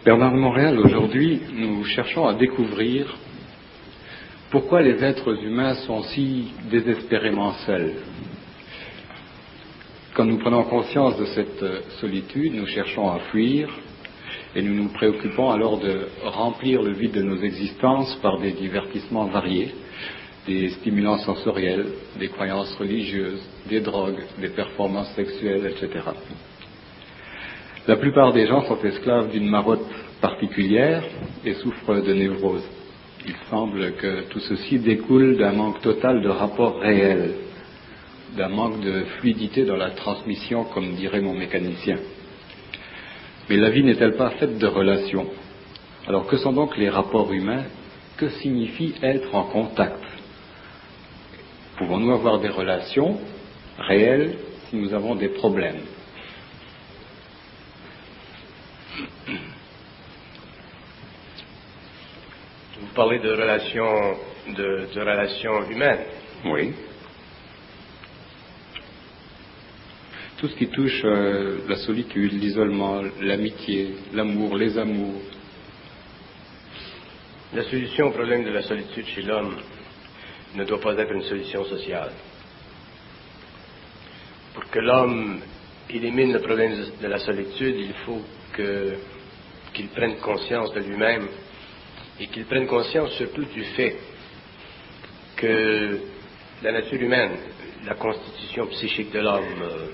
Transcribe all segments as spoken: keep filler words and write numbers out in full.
Bernard de Montréal, aujourd'hui, nous cherchons à découvrir pourquoi les êtres humains sont si désespérément seuls. Quand nous prenons conscience de cette solitude, nous cherchons à fuir et nous nous préoccupons alors de remplir le vide de nos existences par des divertissements variés, des stimulants sensoriels, des croyances religieuses, des drogues, des performances sexuelles, et cetera. La plupart des gens sont esclaves d'une marotte particulière et souffrent de névrose. Il semble que tout ceci découle d'un manque total de rapport réel, d'un manque de fluidité dans la transmission, comme dirait mon mécanicien. Mais la vie n'est-elle pas faite de relations? Alors que sont donc les rapports humains? Que signifie être en contact? Pouvons-nous avoir des relations réelles si nous avons des problèmes? Vous parlez de relations, de, de relations humaines. Oui. Tout ce qui touche euh, la solitude, l'isolement, l'amitié, l'amour, les amours. La solution au problème de la solitude chez l'homme ne doit pas être une solution sociale. Pour que l'homme élimine le problème de la solitude, il faut que, qu'il prenne conscience de lui-même et qu'il prenne conscience surtout du fait que la nature humaine, la constitution psychique de l'homme, euh,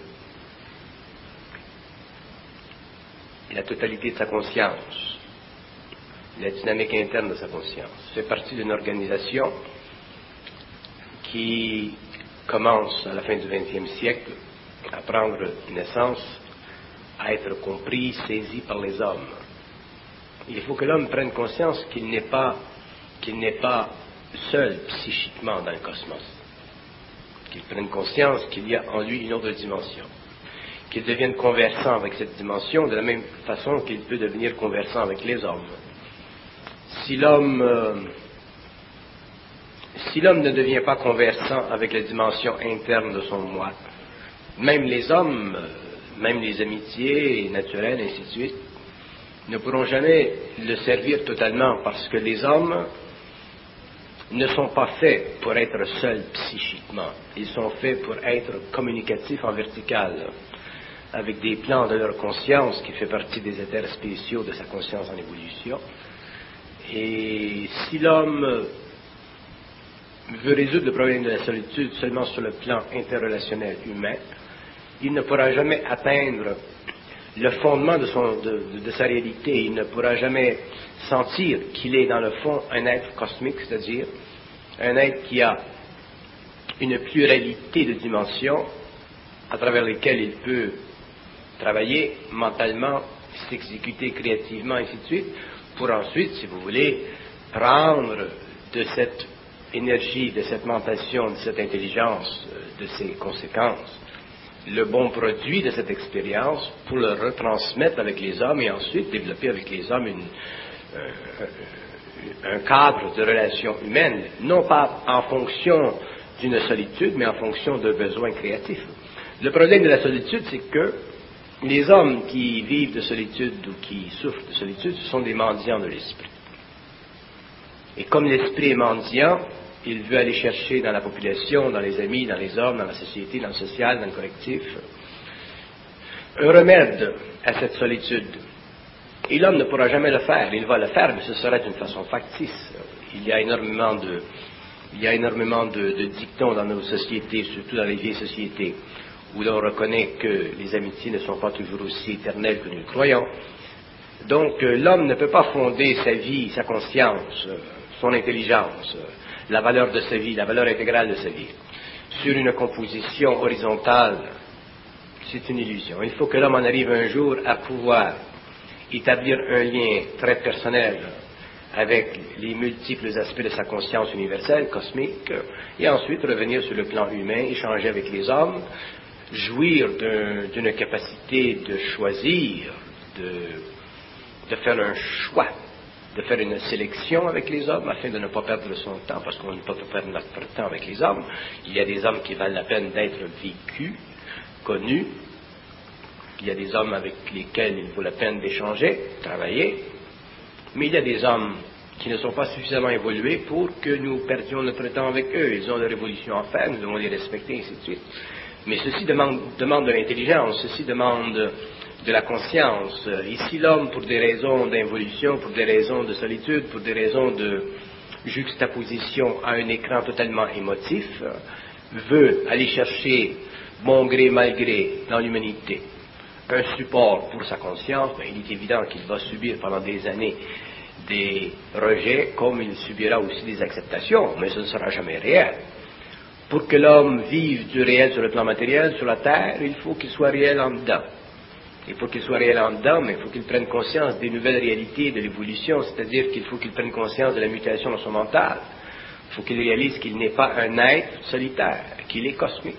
la totalité de sa conscience, la dynamique interne de sa conscience, fait partie d'une organisation qui commence à la fin du vingtième siècle à prendre naissance, à être compris, saisi par les hommes. Il faut que l'homme prenne conscience qu'il n'est pas, qu'il n'est pas seul psychiquement dans le cosmos, qu'il prenne conscience qu'il y a en lui une autre dimension, qu'il devienne conversant avec cette dimension de la même façon qu'il peut devenir conversant avec les hommes. Si l'homme, euh, si l'homme ne devient pas conversant avec la dimension interne de son moi, même les hommes, même les amitiés naturelles, ainsi de suite, ne pourront jamais le servir totalement parce que les hommes ne sont pas faits pour être seuls psychiquement. Ils sont faits pour être communicatifs en vertical, avec des plans de leur conscience qui fait partie des éthers spéciaux de sa conscience en évolution. Et si l'homme veut résoudre le problème de la solitude seulement sur le plan interrelationnel humain, il ne pourra jamais atteindre le fondement de, son, de, de, de sa réalité. Il ne pourra jamais sentir qu'il est dans le fond un être cosmique, c'est-à-dire un être qui a une pluralité de dimensions à travers lesquelles il peut travailler mentalement, s'exécuter créativement, ainsi de suite, pour ensuite, si vous voulez, prendre de cette énergie, de cette mentation, de cette intelligence, de ces conséquences, le bon produit de cette expérience pour le retransmettre avec les hommes et ensuite développer avec les hommes une, euh, un cadre de relations humaines, non pas en fonction d'une solitude, mais en fonction de besoins créatifs. Le problème de la solitude, c'est que les hommes qui vivent de solitude ou qui souffrent de solitude, ce sont des mendiants de l'esprit. Et comme l'esprit est mendiant, il veut aller chercher dans la population, dans les amis, dans les hommes, dans la société, dans le social, dans le collectif, un remède à cette solitude. Et l'homme ne pourra jamais le faire. Il va le faire, mais ce sera d'une façon factice. Il y a énormément de, il y a énormément de, de dictons dans nos sociétés, surtout dans les vieilles sociétés, où l'on reconnaît que les amitiés ne sont pas toujours aussi éternelles que nous le croyons. Donc, euh, l'homme ne peut pas fonder sa vie, sa conscience, euh, son intelligence, euh, la valeur de sa vie, la valeur intégrale de sa vie, sur une composition horizontale. C'est une illusion. Il faut que l'homme en arrive un jour à pouvoir établir un lien très personnel avec les multiples aspects de sa conscience universelle, cosmique, et ensuite revenir sur le plan humain, échanger avec les hommes, jouir d'un, d'une capacité de choisir, de, de faire un choix, de faire une sélection avec les hommes afin de ne pas perdre son temps, parce qu'on ne peut pas perdre notre temps avec les hommes. Il y a des hommes qui valent la peine d'être vécus, connus. Il y a des hommes avec lesquels il vaut la peine d'échanger, travailler, Mais il y a des hommes qui ne sont pas suffisamment évolués pour que nous perdions notre temps avec eux. Ils ont leur évolution à faire, nous devons les respecter, et ainsi de suite. Mais ceci demande, demande de l'intelligence, ceci demande de la conscience. Ici, l'homme, pour des raisons d'involution, pour des raisons de solitude, pour des raisons de juxtaposition à un écran totalement émotif, veut aller chercher, bon gré, mal gré, dans l'humanité, un support pour sa conscience. Ben, il est évident qu'il va subir pendant des années des rejets, comme il subira aussi des acceptations, mais ce ne sera jamais réel. Pour que l'homme vive du réel sur le plan matériel, sur la terre, il faut qu'il soit réel en dedans. Et pour qu'il soit réel en dedans, mais il faut qu'il prenne conscience des nouvelles réalités de l'évolution, c'est-à-dire qu'il faut qu'il prenne conscience de la mutation dans son mental. Il faut qu'il réalise qu'il n'est pas un être solitaire, qu'il est cosmique.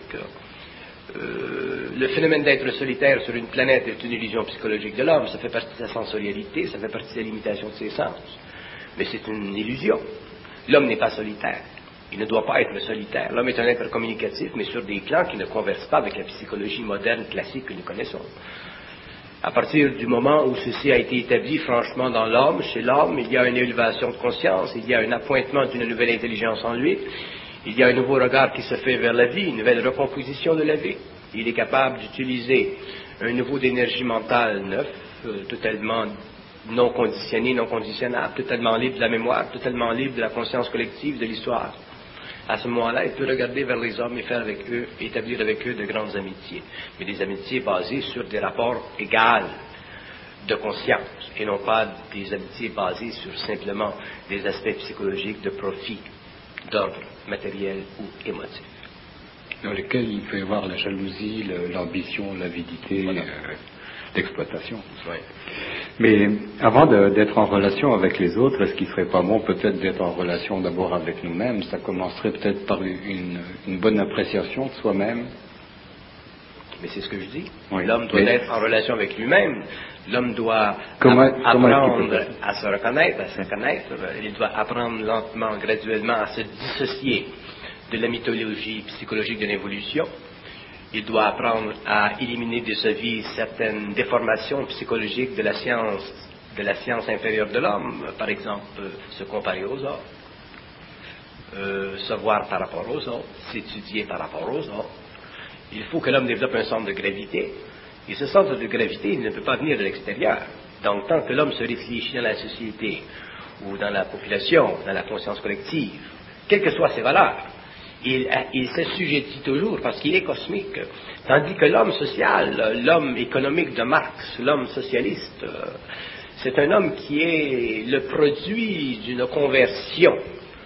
Euh, le phénomène d'être solitaire sur une planète est une illusion psychologique de l'homme, ça fait partie de sa sensorialité, ça fait partie de la limitation de ses sens. Mais c'est une illusion. L'homme n'est pas solitaire. Il ne doit pas être solitaire. L'homme est un être communicatif, mais sur des plans qui ne conversent pas avec la psychologie moderne classique que nous connaissons. À partir du moment où ceci a été établi franchement dans l'homme, chez l'homme, il y a une élévation de conscience, il y a un appointement d'une nouvelle intelligence en lui, il y a un nouveau regard qui se fait vers la vie, une nouvelle recomposition de la vie. Il est capable d'utiliser un niveau d'énergie mentale neuf, euh, totalement non conditionné, non conditionnable, totalement libre de la mémoire, totalement libre de la conscience collective de l'histoire. À ce moment-là, il peut regarder vers les hommes et faire avec eux, établir avec eux de grandes amitiés, mais des amitiés basées sur des rapports égaux de conscience, et non pas des amitiés basées sur simplement des aspects psychologiques de profit, d'ordre matériel ou émotif. Dans lesquels il peut y avoir la jalousie, le, l'ambition, l'avidité, voilà. euh, l'exploitation. Oui. Mais avant de, d'être en relation avec les autres, est-ce qu'il ne serait pas bon peut-être d'être en relation d'abord avec nous-mêmes? Ça commencerait peut-être par une, une bonne appréciation de soi-même. Mais c'est ce que je dis. Oui. L'homme doit Mais... être en relation avec lui-même. L'homme doit comment, app- comment apprendre à se reconnaître, à se connaître. Il doit apprendre lentement, graduellement à se dissocier de la mythologie psychologique de l'évolution. Il doit apprendre à éliminer de sa vie certaines déformations psychologiques de la science, de la science inférieure de l'homme, par exemple, euh, se comparer aux autres, euh, se voir par rapport aux autres, s'étudier par rapport aux autres. Il faut que l'homme développe un centre de gravité, et ce centre de gravité, il ne peut pas venir de l'extérieur. Donc, tant que l'homme se réfléchit dans la société, ou dans la population, dans la conscience collective, quelles que soient ses valeurs, Il, il s'assujettit toujours parce qu'il est cosmique. Tandis que l'homme social, l'homme économique de Marx, l'homme socialiste, c'est un homme qui est le produit d'une conversion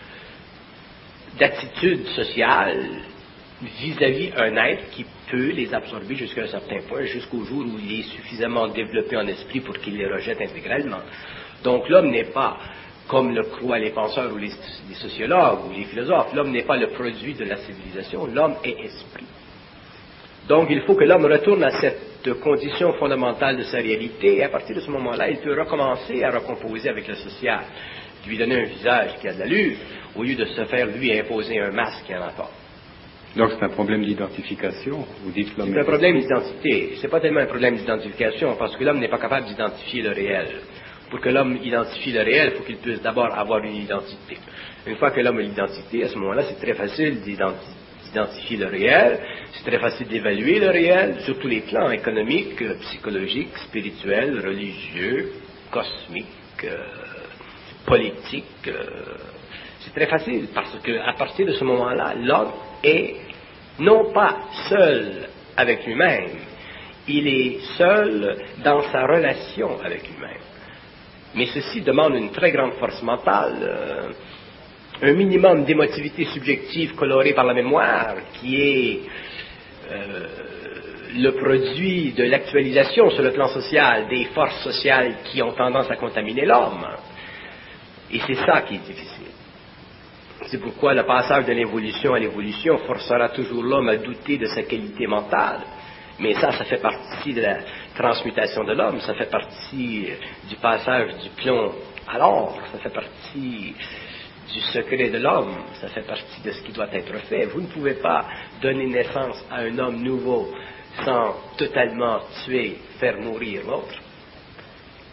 d'attitude sociale vis-à-vis un être qui peut les absorber jusqu'à un certain point, jusqu'au jour où il est suffisamment développé en esprit pour qu'il les rejette intégralement. Donc l'homme n'est pas, comme le croient les penseurs ou les, les sociologues ou les philosophes, l'homme n'est pas le produit de la civilisation, l'homme est esprit. Donc il faut que l'homme retourne à cette condition fondamentale de sa réalité, et à partir de ce moment-là, il peut recommencer à recomposer avec le social, lui donner un visage qui a de l'allure, au lieu de se faire lui imposer un masque qui en a pas. Donc c'est un problème d'identification, vous dites l'homme. C'est un problème d'identité, c'est pas tellement un problème d'identification, parce que l'homme n'est pas capable d'identifier le réel. Pour que l'homme identifie le réel, il faut qu'il puisse d'abord avoir une identité. Une fois que l'homme a l'identité, à ce moment-là, c'est très facile d'identifier le réel, c'est très facile d'évaluer le réel, sur tous les plans économiques, psychologiques, spirituels, religieux, cosmiques, euh, politiques. Euh, c'est très facile, parce qu'à partir de ce moment-là, l'homme est non pas seul avec lui-même, il est seul dans sa relation avec lui-même. Mais ceci demande une très grande force mentale, euh, un minimum d'émotivité subjective colorée par la mémoire, qui est euh, le produit de l'actualisation sur le plan social des forces sociales qui ont tendance à contaminer l'homme. Et c'est ça qui est difficile. C'est pourquoi le passage de l'évolution à l'évolution forcera toujours l'homme à douter de sa qualité mentale. Mais ça, ça fait partie de la transmutation de l'homme, ça fait partie du passage du plomb à l'or, ça fait partie du secret de l'homme, ça fait partie de ce qui doit être fait. Vous ne pouvez pas donner naissance à un homme nouveau sans totalement tuer, faire mourir l'autre.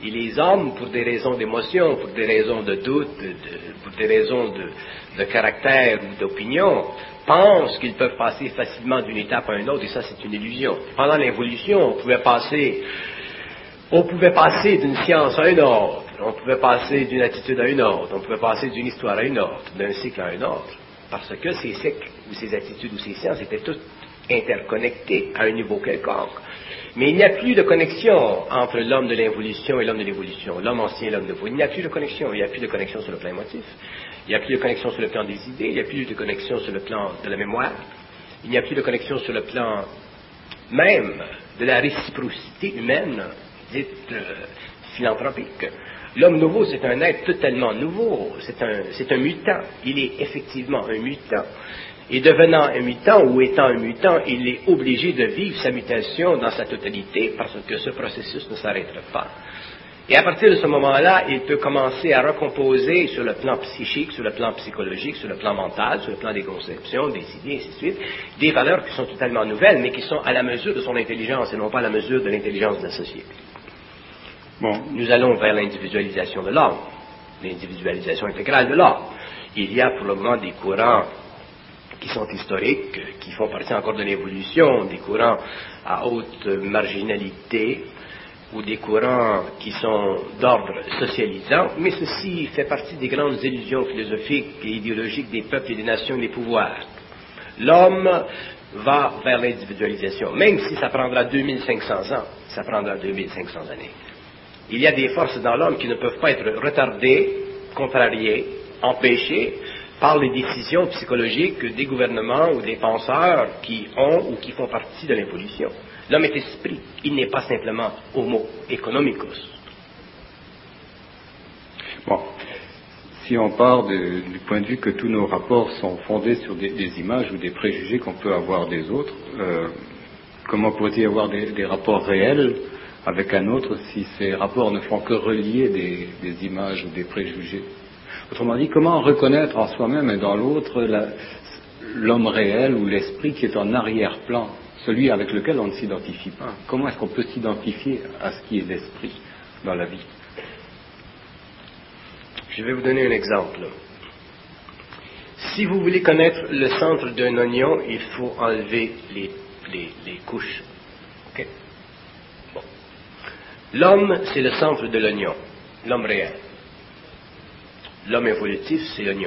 Et les hommes, pour des raisons d'émotion, pour des raisons de doute, de, pour des raisons de, de caractère ou d'opinion, pensent qu'ils peuvent passer facilement d'une étape à une autre, et ça c'est une illusion. Pendant l'évolution, on pouvait passer, on pouvait passer d'une science à une autre, on pouvait passer d'une attitude à une autre, on pouvait passer d'une histoire à une autre, d'un cycle à un autre, parce que ces cycles, ou ces attitudes, ou ces sciences étaient toutes interconnectées à un niveau quelconque. Mais il n'y a plus de connexion entre l'homme de l'involution et l'homme de l'évolution, l'homme ancien et l'homme nouveau. Il n'y a plus de connexion. Il n'y a plus de connexion sur le plan émotif. Il n'y a plus de connexion sur le plan des idées. Il n'y a plus de connexion sur le plan de la mémoire. Il n'y a plus de connexion sur le plan même de la réciprocité humaine, dite euh, philanthropique. L'homme nouveau, c'est un être totalement nouveau. C'est un, c'est un mutant. Il est effectivement un mutant. Et devenant un mutant ou étant un mutant, il est obligé de vivre sa mutation dans sa totalité parce que ce processus ne s'arrêtera pas. Et à partir de ce moment-là, il peut commencer à recomposer sur le plan psychique, sur le plan psychologique, sur le plan mental, sur le plan des conceptions, des idées, et ainsi de suite, des valeurs qui sont totalement nouvelles, mais qui sont à la mesure de son intelligence et non pas à la mesure de l'intelligence de la société. Bon, nous allons vers l'individualisation de l'homme, l'individualisation intégrale de l'homme. Il y a pour le moment des courants qui sont historiques, qui font partie encore de l'évolution, des courants à haute marginalité, ou des courants qui sont d'ordre socialisant, mais ceci fait partie des grandes illusions philosophiques et idéologiques des peuples et des nations et des pouvoirs. L'homme va vers l'individualisation, même si ça prendra deux mille cinq cents ans, ça prendra deux mille cinq cents années. Il y a des forces dans l'homme qui ne peuvent pas être retardées, contrariées, empêchées, par les décisions psychologiques des gouvernements ou des penseurs qui ont ou qui font partie de l'évolution. L'homme est esprit, il n'est pas simplement homo economicus. Bon, si on part de, du point de vue que tous nos rapports sont fondés sur des, des images ou des préjugés qu'on peut avoir des autres, euh, comment pourrait-il y avoir des, des rapports réels avec un autre si ces rapports ne font que relier des, des images ou des préjugés? Autrement dit, comment reconnaître en soi-même et dans l'autre la, l'homme réel ou l'esprit qui est en arrière-plan, celui avec lequel on ne s'identifie pas? Comment est-ce qu'on peut s'identifier à ce qui est l'esprit dans la vie? Je vais vous donner un exemple. Si vous voulez connaître le centre d'un oignon, il faut enlever les, les, les couches. Okay? Bon. L'homme, c'est le centre de l'oignon, l'homme réel. L'homme évolutif, c'est l'oignon.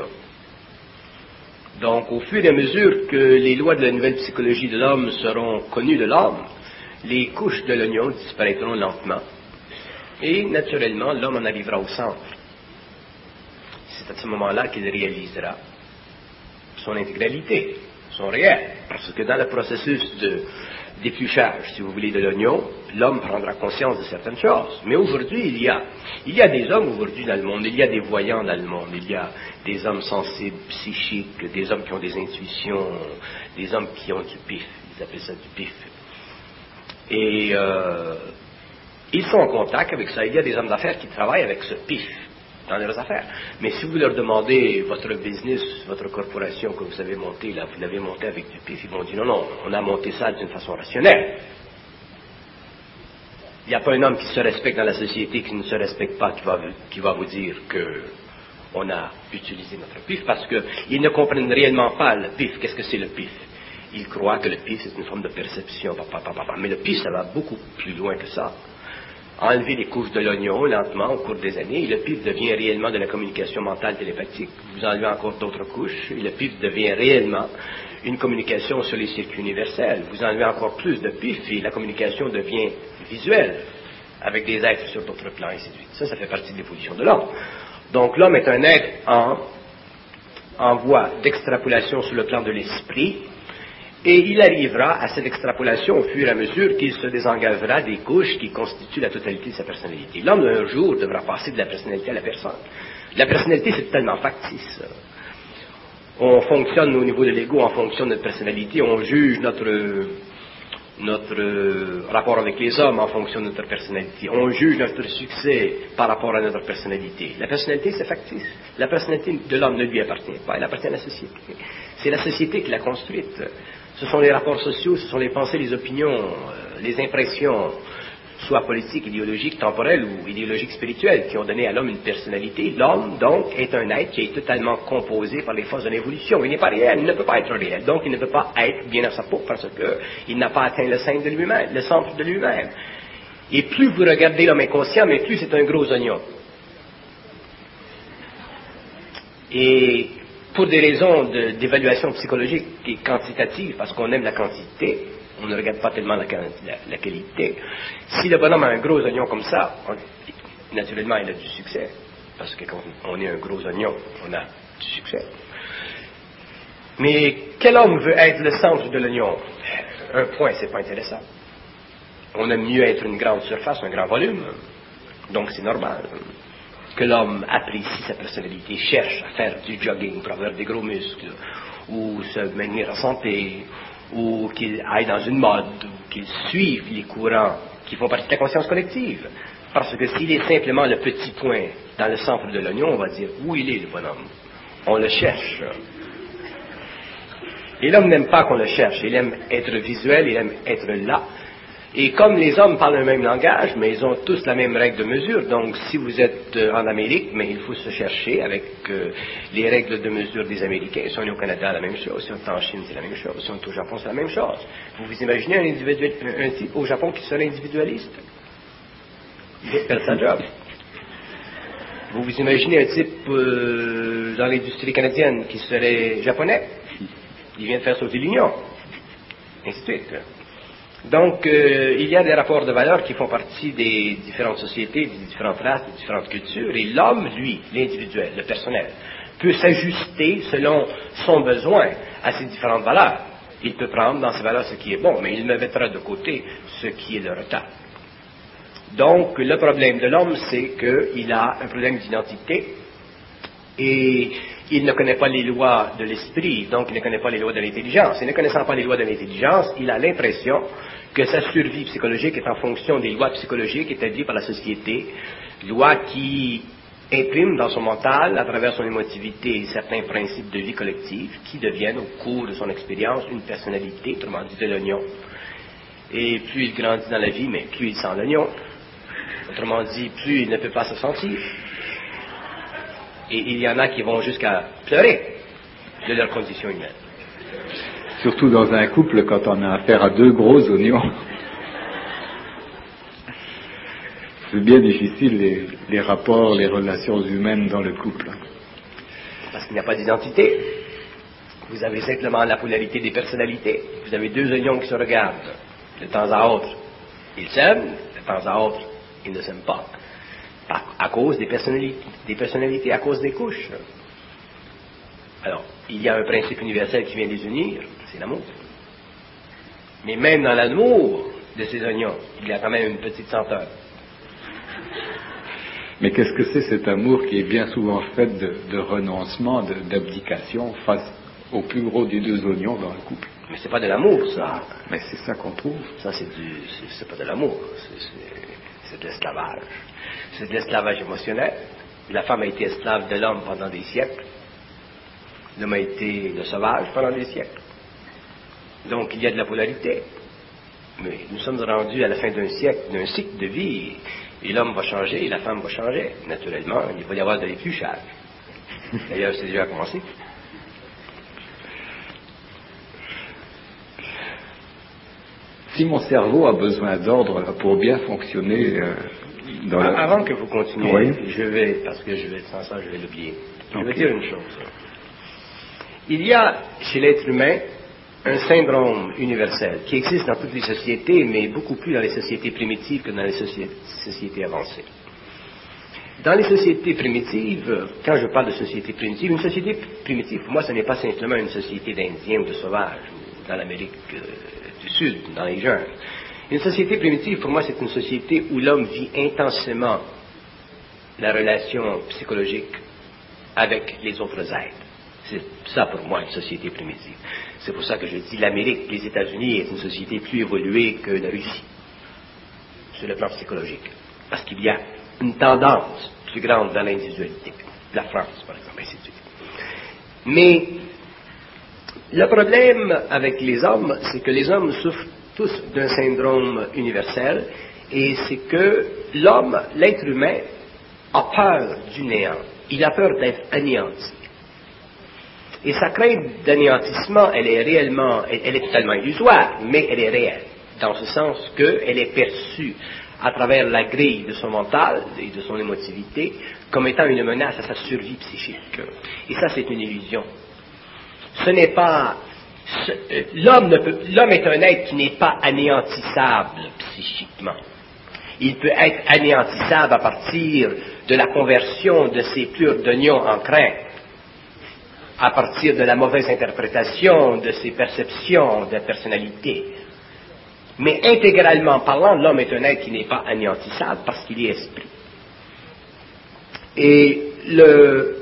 Donc, au fur et à mesure que les lois de la nouvelle psychologie de l'homme seront connues de l'homme, les couches de l'oignon disparaîtront lentement. Et, naturellement, l'homme en arrivera au centre. C'est à ce moment-là qu'il réalisera son intégralité, son réel. Parce que dans le processus de d'épluchage, si vous voulez, de l'oignon, l'homme prendra conscience de certaines choses. Mais aujourd'hui, il y a, il y a des hommes aujourd'hui dans le monde, il y a des voyants dans le monde, il y a des hommes sensibles, psychiques, des hommes qui ont des intuitions, des hommes qui ont du pif, ils appellent ça du pif. Et euh, ils sont en contact avec ça. Il y a des hommes d'affaires qui travaillent avec ce pif dans leurs affaires. Mais si vous leur demandez votre business, votre corporation que vous avez montée, là, vous l'avez montée avec du pif, ils vont dire non, non, on a monté ça d'une façon rationnelle. Il n'y a pas un homme qui se respecte dans la société qui ne se respecte pas, qui va, qui va vous dire que on a utilisé notre pif, parce qu'ils ne comprennent réellement pas le pif. Qu'est-ce que c'est le pif? Ils croient que le pif, c'est une forme de perception. Mais le pif, ça va beaucoup plus loin que ça. Enlever les couches de l'oignon lentement au cours des années, et le pif devient réellement de la communication mentale télépathique. Vous enlevez encore d'autres couches, et le pif devient réellement une communication sur les circuits universels. Vous enlevez encore plus de pif, et la communication devient visuelle, avec des êtres sur d'autres plans, et ainsi de suite. Ça, ça fait partie de l'évolution de l'homme. Donc l'homme est un être en, en voie d'extrapolation sur le plan de l'esprit, et il arrivera à cette extrapolation au fur et à mesure qu'il se désengagera des couches qui constituent la totalité de sa personnalité. L'homme, un jour, devra passer de la personnalité à la personne. La personnalité, c'est tellement factice. On fonctionne au niveau de l'ego en fonction de notre personnalité, on juge notre, notre rapport avec les hommes en fonction de notre personnalité, on juge notre succès par rapport à notre personnalité. La personnalité, c'est factice. La personnalité de l'homme ne lui appartient pas, elle appartient à la société. C'est la société qui l'a construite. Ce sont les rapports sociaux, ce sont les pensées, les opinions, euh, les impressions, soit politique, idéologique, temporelle ou idéologique spirituelle, qui ont donné à l'homme une personnalité. L'homme, donc, est un être qui est totalement composé par les forces de l'évolution. Il n'est pas réel, il ne peut pas être réel. Donc, il ne peut pas être bien à sa peau parce qu'il n'a pas atteint le centre de lui-même, le centre de lui-même. Et plus vous regardez l'homme inconscient, mais plus c'est un gros oignon. Et pour des raisons de, d'évaluation psychologique et quantitative, parce qu'on aime la quantité, on ne regarde pas tellement la, la, la qualité. Si le bonhomme a un gros oignon comme ça, on, naturellement il a du succès, parce que quand on est un gros oignon, on a du succès. Mais quel homme veut être le centre de l'oignon? Un point, c'est pas intéressant. On aime mieux être une grande surface, un grand volume, donc c'est normal que l'homme apprécie sa personnalité, cherche à faire du jogging pour avoir des gros muscles, ou se maintenir en santé, ou qu'il aille dans une mode, ou qu'il suive les courants qui font partie de la conscience collective. Parce que s'il est simplement le petit point dans le centre de l'oignon, on va dire où il est le bonhomme. On le cherche. Et l'homme n'aime pas qu'on le cherche, il aime être visuel, il aime être là. Et comme les hommes parlent le même langage, mais ils ont tous la même règle de mesure, donc si vous êtes en Amérique, mais il faut se chercher avec euh, les règles de mesure des Américains. Si on est au Canada, la même chose. Si on est en Chine, c'est la même chose. Si on est au Japon, c'est la même chose. Vous vous imaginez un, individuel, un type au Japon qui serait individualiste? Il perd sa job. Vous vous imaginez un type euh, dans l'industrie canadienne qui serait japonais? Il vient de faire sauter l'Union. Ainsi de suite. Donc, euh, il y a des rapports de valeur qui font partie des différentes sociétés, des différentes races, des différentes cultures, et l'homme, lui, l'individuel, le personnel, peut s'ajuster selon son besoin à ces différentes valeurs. Il peut prendre dans ces valeurs ce qui est bon, mais il ne mettra de côté ce qui est le retard. Donc, le problème de l'homme, c'est qu'il a un problème d'identité, et il ne connaît pas les lois de l'esprit, donc il ne connaît pas les lois de l'intelligence. Et ne connaissant pas les lois de l'intelligence, il a l'impression que sa survie psychologique est en fonction des lois psychologiques établies par la société, lois qui impriment dans son mental, à travers son émotivité, certains principes de vie collective qui deviennent, au cours de son expérience, une personnalité, autrement dit de l'oignon. Et plus il grandit dans la vie, mais plus il sent l'oignon. Autrement dit, plus il ne peut pas se sentir. Et il y en a qui vont jusqu'à pleurer de leur condition humaine. Surtout dans un couple, quand on a affaire à deux gros oignons. C'est bien difficile, les, les rapports, les relations humaines dans le couple. Parce qu'il n'y a pas d'identité. Vous avez simplement la polarité des personnalités. Vous avez deux oignons qui se regardent. De temps à autre, ils s'aiment. De temps à autre, ils ne s'aiment pas. À cause des personnalités, des personnalités, à cause des couches. Alors, il y a un principe universel qui vient les unir, c'est l'amour. Mais même dans l'amour de ces oignons, il y a quand même une petite senteur. Mais qu'est-ce que c'est cet amour qui est bien souvent fait de, de renoncement, de, d'abdication face au plus gros des deux oignons dans le couple? Mais c'est pas de l'amour, ça. Mais c'est ça qu'on trouve. Ça, c'est du, c'est, c'est pas de l'amour, c'est, c'est, c'est de l'esclavage. C'est de l'esclavage émotionnel. La femme a été esclave de l'homme pendant des siècles. L'homme a été le sauvage pendant des siècles. Donc, il y a de la polarité. Mais nous sommes rendus à la fin d'un siècle, d'un cycle de vie, et l'homme va changer, et la femme va changer. Naturellement, il va y avoir de l'épluchage. D'ailleurs, c'est déjà commencé. Si mon cerveau a besoin d'ordre pour bien fonctionner... Euh, dans la... Avant que vous continuiez, oui. je vais, parce que je vais, sans ça, je vais l'oublier. Je Okay. vais dire une chose. Il y a chez l'être humain un syndrome universel qui existe dans toutes les sociétés, mais beaucoup plus dans les sociétés primitives que dans les sociétés, sociétés avancées. Dans les sociétés primitives, quand je parle de société primitive, une société primitive, pour moi, ce n'est pas simplement une société d'Indiens ou de sauvages, ou dans l'Amérique euh, du Sud, dans les jungles. Une société primitive, pour moi, c'est une société où l'homme vit intensément la relation psychologique avec les autres êtres. C'est ça, pour moi, une société primitive. C'est pour ça que je dis l'Amérique, les États-Unis, est une société plus évoluée que la Russie, sur le plan psychologique. Parce qu'il y a une tendance plus grande dans l'individualité. La France, par exemple, ainsi de suite. Mais le problème avec les hommes, c'est que les hommes souffrent tous d'un syndrome universel, Et c'est que l'homme, l'être humain, a peur du néant. Il a peur d'être anéanti. Et sa crainte d'anéantissement, elle est réellement, elle, elle est totalement illusoire, mais elle est réelle, dans ce sens qu'elle est perçue à travers la grille de son mental et de son émotivité comme étant une menace à sa survie psychique. Et ça, c'est une illusion. Ce n'est pas... Ce, l'homme, ne peut, l'homme est un être qui n'est pas anéantissable psychiquement. Il peut être anéantissable à partir de la conversion de ses plures d'oignons en crainte, à partir de la mauvaise interprétation de ses perceptions de personnalité. Mais intégralement parlant, l'homme est un être qui n'est pas anéantissable parce qu'il est esprit. Et le,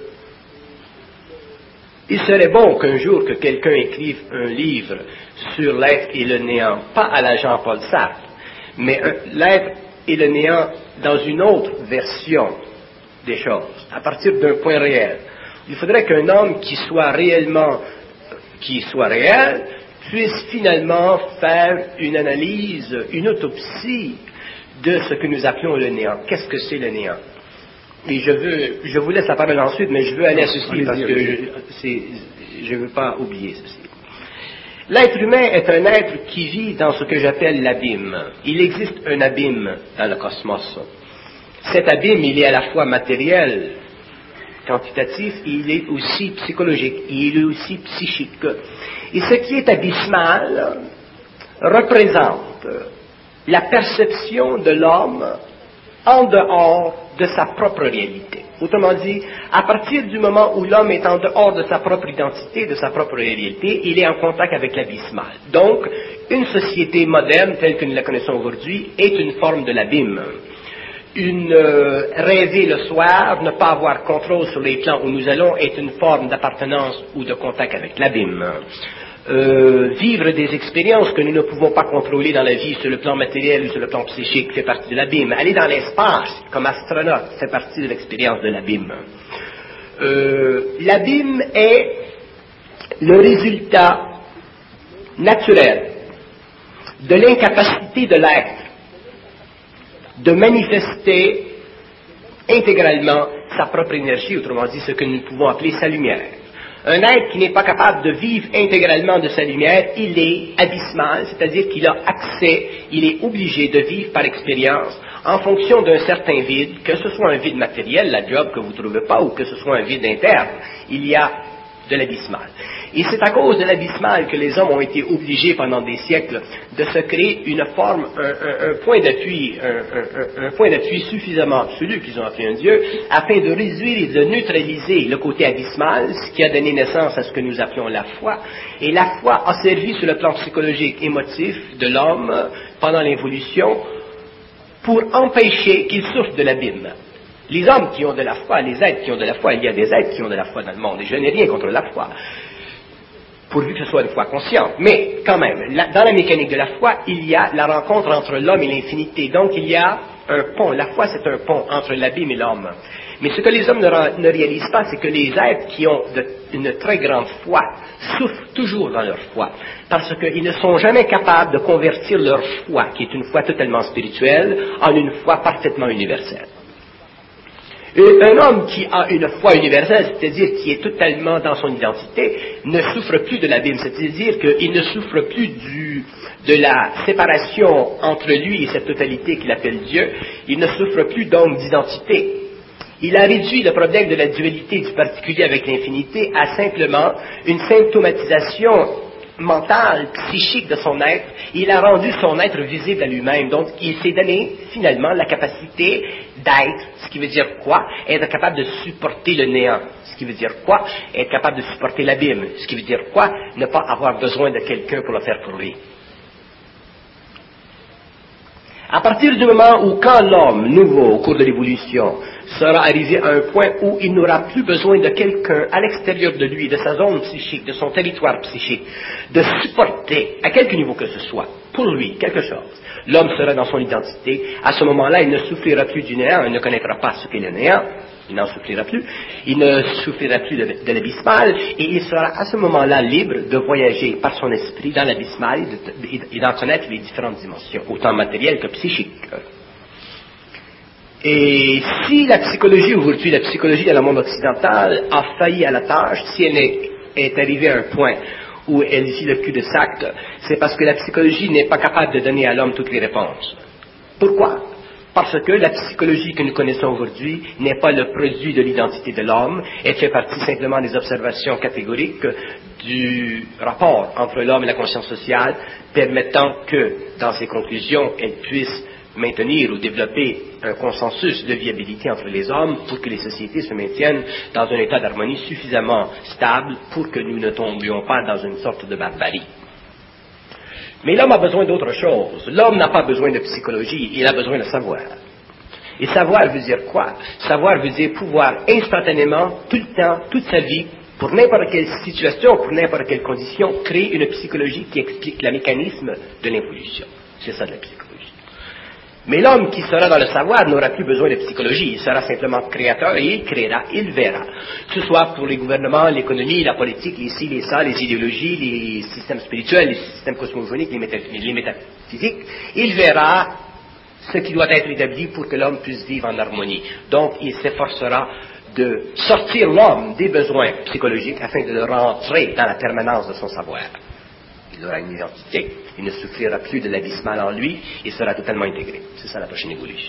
il serait bon qu'un jour que quelqu'un écrive un livre sur l'être et le néant, pas à la Jean-Paul Sartre, mais un, l'être et le néant dans une autre version des choses, à partir d'un point réel. Il faudrait qu'un homme qui soit réellement, qui soit réel, puisse finalement faire une analyse, une autopsie de ce que nous appelons le néant. Qu'est-ce que c'est le néant? Et je veux, je vous laisse la parole ensuite, mais je veux aller à ceci parce que je ne veux pas oublier ceci. L'être humain est un être qui vit dans ce que j'appelle l'abîme. Il existe un abîme dans le cosmos. Cet abîme, il est à la fois matériel, quantitatif, il est aussi psychologique, il est aussi psychique. Et ce qui est abysmal représente la perception de l'homme en dehors de sa propre réalité. Autrement dit, à partir du moment où l'homme est en dehors de sa propre identité, de sa propre réalité, il est en contact avec l'abysmal. Donc, une société moderne telle que nous la connaissons aujourd'hui est une forme de l'abîme. Une euh, rêver le soir, ne pas avoir contrôle sur les plans où nous allons est une forme d'appartenance ou de contact avec l'abîme. Euh, vivre des expériences que nous ne pouvons pas contrôler dans la vie sur le plan matériel ou sur le plan psychique fait partie de l'abîme. Aller dans l'espace comme astronaute fait partie de l'expérience de l'abîme. Euh, l'abîme est le résultat naturel de l'incapacité de l'être de manifester intégralement sa propre énergie, autrement dit ce que nous pouvons appeler sa lumière. Un être qui n'est pas capable de vivre intégralement de sa lumière, il est abysmal, c'est-à-dire qu'il a accès, il est obligé de vivre par expérience en fonction d'un certain vide, que ce soit un vide matériel, la job que vous ne trouvez pas, ou que ce soit un vide interne, il y a de l'abysmal. Et c'est à cause de l'abysmal que les hommes ont été obligés pendant des siècles de se créer une forme, un, un, un point d'appui, un, un, un point d'appui suffisamment absolu qu'ils ont appelé un Dieu, afin de réduire et de neutraliser le côté abysmal, ce qui a donné naissance à ce que nous appelons la foi. Et la foi a servi sur le plan psychologique, émotif de l'homme pendant l'évolution pour empêcher qu'il souffre de l'abîme. Les hommes qui ont de la foi, les êtres qui ont de la foi, il y a des êtres qui ont de la foi dans le monde, et je n'ai rien contre la foi, pourvu que ce soit une foi consciente. Mais quand même, la, dans la mécanique de la foi, il y a la rencontre entre l'homme et l'infinité. Donc il y a un pont. La foi, c'est un pont entre l'abîme et l'homme. Mais ce que les hommes ne, ne réalisent pas, c'est que les êtres qui ont de, une très grande foi souffrent toujours dans leur foi, parce qu'ils ne sont jamais capables de convertir leur foi, qui est une foi totalement spirituelle, en une foi parfaitement universelle. Un homme qui a une foi universelle, c'est-à-dire qui est totalement dans son identité, ne souffre plus de l'abîme, c'est-à-dire qu'il ne souffre plus du, de la séparation entre lui et cette totalité qu'il appelle Dieu, il ne souffre plus donc d'identité. Il a réduit le problème de la dualité du particulier avec l'infinité à simplement une symptomatisation mentale, psychique de son être. Il a rendu son être visible à lui-même. Donc, il s'est donné, finalement, la capacité d'être, ce qui veut dire quoi? Être capable de supporter le néant. Ce qui veut dire quoi? Être capable de supporter l'abîme. Ce qui veut dire quoi? Ne pas avoir besoin de quelqu'un pour le faire pour lui. À partir du moment où, quand l'homme nouveau, au cours de l'évolution, sera arrivé à un point où il n'aura plus besoin de quelqu'un à l'extérieur de lui, de sa zone psychique, de son territoire psychique, de supporter, à quelque niveau que ce soit, pour lui, quelque chose, l'homme sera dans son identité. À ce moment-là, il ne souffrira plus du néant, il ne connaîtra pas ce qu'est le néant, il n'en souffrira plus, il ne souffrira plus de, de l'abysmal, et il sera à ce moment-là libre de voyager par son esprit dans l'abysmal et, de, et d'en connaître les différentes dimensions, autant matérielles que psychiques. Et si la psychologie aujourd'hui, la psychologie dans le monde occidental a failli à la tâche, si elle est, est arrivée à un point où elle vit le cul-de-sac, c'est parce que la psychologie n'est pas capable de donner à l'homme toutes les réponses. Pourquoi? Parce que la psychologie que nous connaissons aujourd'hui n'est pas le produit de l'identité de l'homme, elle fait partie simplement des observations catégoriques du rapport entre l'homme et la conscience sociale, permettant que, dans ses conclusions, elle puisse maintenir ou développer un consensus de viabilité entre les hommes pour que les sociétés se maintiennent dans un état d'harmonie suffisamment stable pour que nous ne tombions pas dans une sorte de barbarie. Mais l'homme a besoin d'autre chose. L'homme n'a pas besoin de psychologie, il a besoin de savoir. Et savoir veut dire quoi? Savoir veut dire pouvoir instantanément, tout le temps, toute sa vie, pour n'importe quelle situation, pour n'importe quelle condition, créer une psychologie qui explique le mécanisme de l'évolution. C'est ça de la psychologie. Mais l'homme qui sera dans le savoir n'aura plus besoin de psychologie, il sera simplement créateur et il créera, il verra. Que ce soit pour les gouvernements, l'économie, la politique, les ci, les ça, les idéologies, les systèmes spirituels, les systèmes cosmogoniques, les, méta- les métaphysiques, il verra ce qui doit être établi pour que l'homme puisse vivre en harmonie. Donc il s'efforcera de sortir l'homme des besoins psychologiques afin de le rentrer dans la permanence de son savoir. Il aura une identité, il ne souffrira plus de l'abysmal en lui, il sera totalement intégré. C'est ça la prochaine évolution.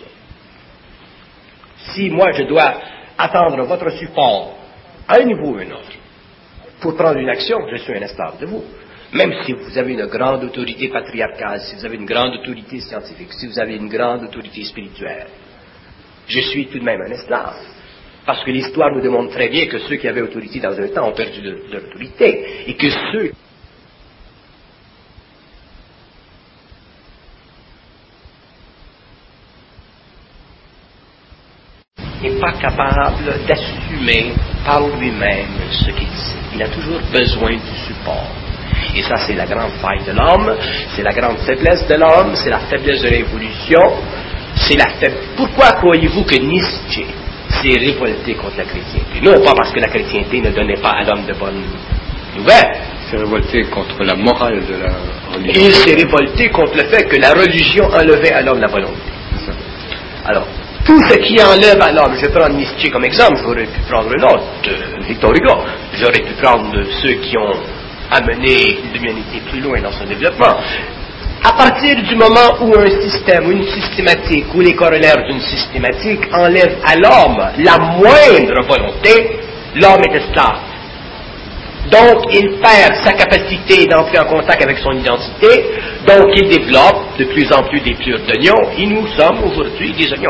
Si moi je dois attendre votre support à un niveau ou un autre pour prendre une action, je suis un esclave de vous. Même si vous avez une grande autorité patriarcale, si vous avez une grande autorité scientifique, si vous avez une grande autorité spirituelle, je suis tout de même un esclave. Parce que l'histoire nous démontre très bien que ceux qui avaient autorité dans un temps ont perdu de, de l'autorité, et que ceux n'est pas capable d'assumer par lui-même ce qu'il sait. Il a toujours besoin du support. Et ça, c'est la grande faille de l'homme, c'est la grande faiblesse de l'homme, c'est la faiblesse de l'évolution, c'est la faiblesse. Pourquoi croyez-vous que Nietzsche s'est révolté contre la chrétienté? Non pas parce que la chrétienté ne donnait pas à l'homme de bonnes nouvelles. Il s'est révolté contre la morale de la religion. Il s'est révolté contre le fait que la religion enlevait à l'homme la volonté. Alors, tout ce qui enlève à l'homme, je prends Nietzsche comme exemple, j'aurais pu prendre un autre, euh, Victor Hugo, j'aurais pu prendre ceux qui ont amené l'humanité plus loin dans son développement. À partir du moment où un système, ou une systématique, ou les corollaires d'une systématique enlèvent à l'homme la moindre volonté, l'homme est esclave. Donc, il perd sa capacité d'entrer en contact avec son identité, donc il développe de plus en plus des plures d'oignons, et nous sommes aujourd'hui des oignons.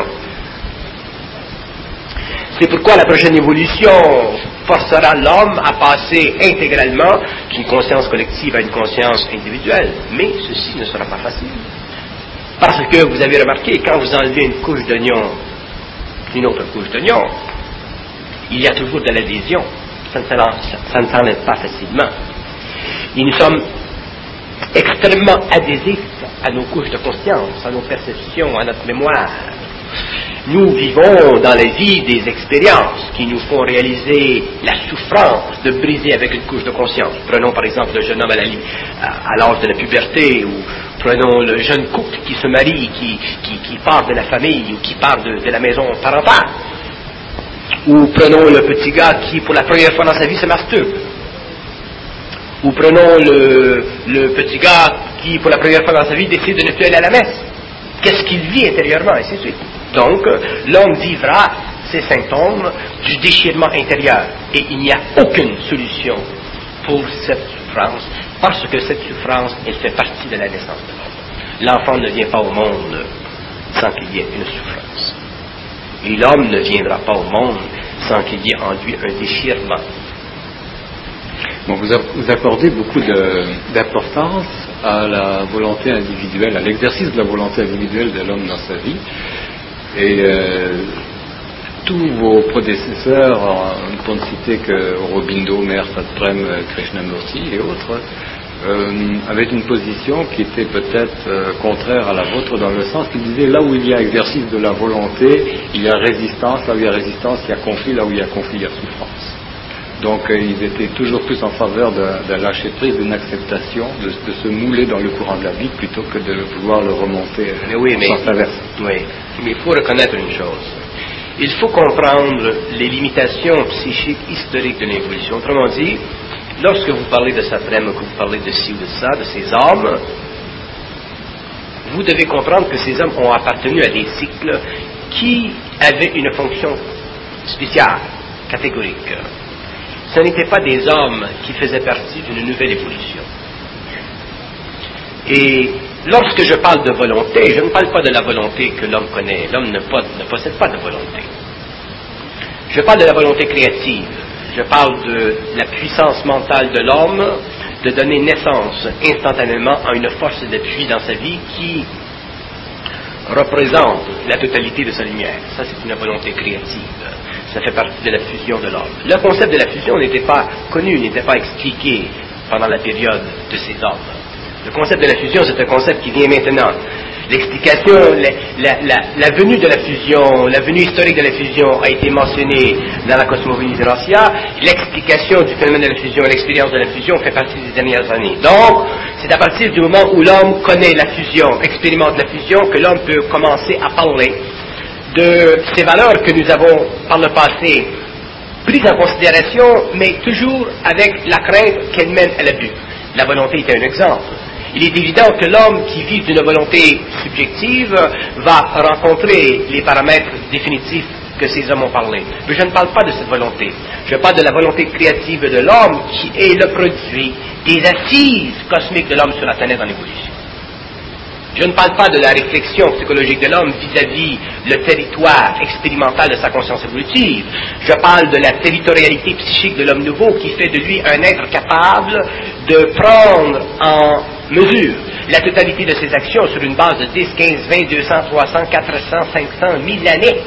C'est pourquoi la prochaine évolution forcera l'homme à passer intégralement d'une conscience collective à une conscience individuelle. Mais ceci ne sera pas facile. Parce que vous avez remarqué, quand vous enlevez une couche d'oignon, une autre couche d'oignon, il y a toujours de l'adhésion. Ça ne, ça ne s'enlève pas facilement. Et nous sommes extrêmement adhésifs à nos couches de conscience, à nos perceptions, à notre mémoire. Nous vivons dans la vie des expériences qui nous font réaliser la souffrance de briser avec une couche de conscience. Prenons par exemple le jeune homme à, la, à, à l'âge de la puberté, ou prenons le jeune couple qui se marie, qui, qui, qui part de la famille, ou qui part de, de la maison parentale. Ou prenons le petit gars qui, pour la première fois dans sa vie, se masturbe. Ou prenons le, le petit gars qui, pour la première fois dans sa vie, décide de ne plus aller à la messe. Qu'est-ce qu'il vit intérieurement, et ainsi de suite. Donc, l'homme vivra ces symptômes du déchirement intérieur. Et il n'y a aucune solution pour cette souffrance, parce que cette souffrance, elle fait partie de la naissance de l'homme. L'enfant ne vient pas au monde sans qu'il y ait une souffrance. Et l'homme ne viendra pas au monde sans qu'il y ait en lui un déchirement. Bon, vous, vous accordez beaucoup de, d'importance à la volonté individuelle, à l'exercice de la volonté individuelle de l'homme dans sa vie. Et euh, tous vos prédécesseurs, on ne peut citer que Aurobindo, Meher Satprem, Krishnamurti et autres, euh, avaient une position qui était peut-être euh, contraire à la vôtre, dans le sens qu'ils disaient là où il y a exercice de la volonté, il y a résistance, là où il y a résistance, il y a conflit, là où il y a conflit, il y a souffrance. Donc euh, ils étaient toujours plus en faveur de, de lâcher prise, d'une acceptation, de, de se mouler dans le courant de la vie plutôt que de vouloir le remonter mais oui, en mais, sens inverse. Oui, mais il faut reconnaître une chose. Il faut comprendre les limitations psychiques historiques de l'évolution. Autrement dit, lorsque vous parlez de Saprem, que vous parlez de ci ou de ça, de ces hommes, vous devez comprendre que ces hommes ont appartenu à des cycles qui avaient une fonction spéciale, catégorique. Ce n'étaient pas des hommes qui faisaient partie d'une nouvelle évolution. Et lorsque je parle de volonté, je ne parle pas de la volonté que l'homme connaît. L'homme ne, ne possède pas de volonté. Je parle de la volonté créative. Je parle de la puissance mentale de l'homme de donner naissance instantanément à une force d'appui dans sa vie qui représente la totalité de sa lumière. Ça, c'est une volonté créative. Ça fait partie de la fusion de l'homme. Le concept de la fusion n'était pas connu, n'était pas expliqué pendant la période de ces hommes. Le concept de la fusion, c'est un concept qui vient maintenant. L'explication, la, la, la, la venue de la fusion, la venue historique de la fusion a été mentionnée dans la cosmogonie de l'Ancien. L'explication du phénomène de la fusion et l'expérience de la fusion fait partie des dernières années. Donc, c'est à partir du moment où l'homme connaît la fusion, expérimente la fusion, que l'homme peut commencer à parler de ces valeurs que nous avons, par le passé, prises en considération, mais toujours avec la crainte qu'elle-même elle a bu. La volonté était un exemple. Il est évident que l'homme qui vit d'une volonté subjective va rencontrer les paramètres définitifs que ces hommes ont parlé. Mais je ne parle pas de cette volonté. Je parle de la volonté créative de l'homme qui est le produit des assises cosmiques de l'homme sur la planète en évolution. Je ne parle pas de la réflexion psychologique de l'homme vis-à-vis le territoire expérimental de sa conscience évolutive. Je parle de la territorialité psychique de l'homme nouveau qui fait de lui un être capable de prendre en mesure la totalité de ses actions sur une base de dix, quinze, vingt, deux cents, trois cents, quatre cents, cinq cents, mille années.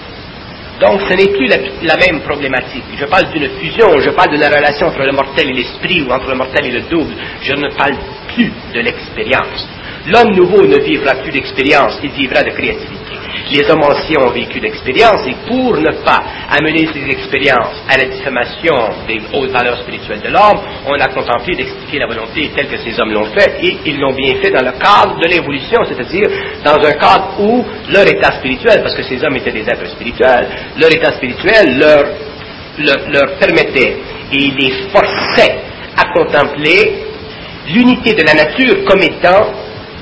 Donc ce n'est plus la, la même problématique. Je parle d'une fusion, je parle de la relation entre le mortel et l'esprit ou entre le mortel et le double. Je ne parle plus de l'expérience. L'homme nouveau ne vivra plus d'expérience, il vivra de créativité. Les hommes anciens ont vécu d'expérience et pour ne pas amener ces expériences à la diffamation des hautes valeurs spirituelles de l'homme, on a contemplé d'expliquer la volonté telle que ces hommes l'ont fait et ils l'ont bien fait dans le cadre de l'évolution, c'est-à-dire dans un cadre où leur état spirituel, parce que ces hommes étaient des êtres spirituels, leur état spirituel leur, leur, leur permettait et les forçait à contempler l'unité de la nature comme étant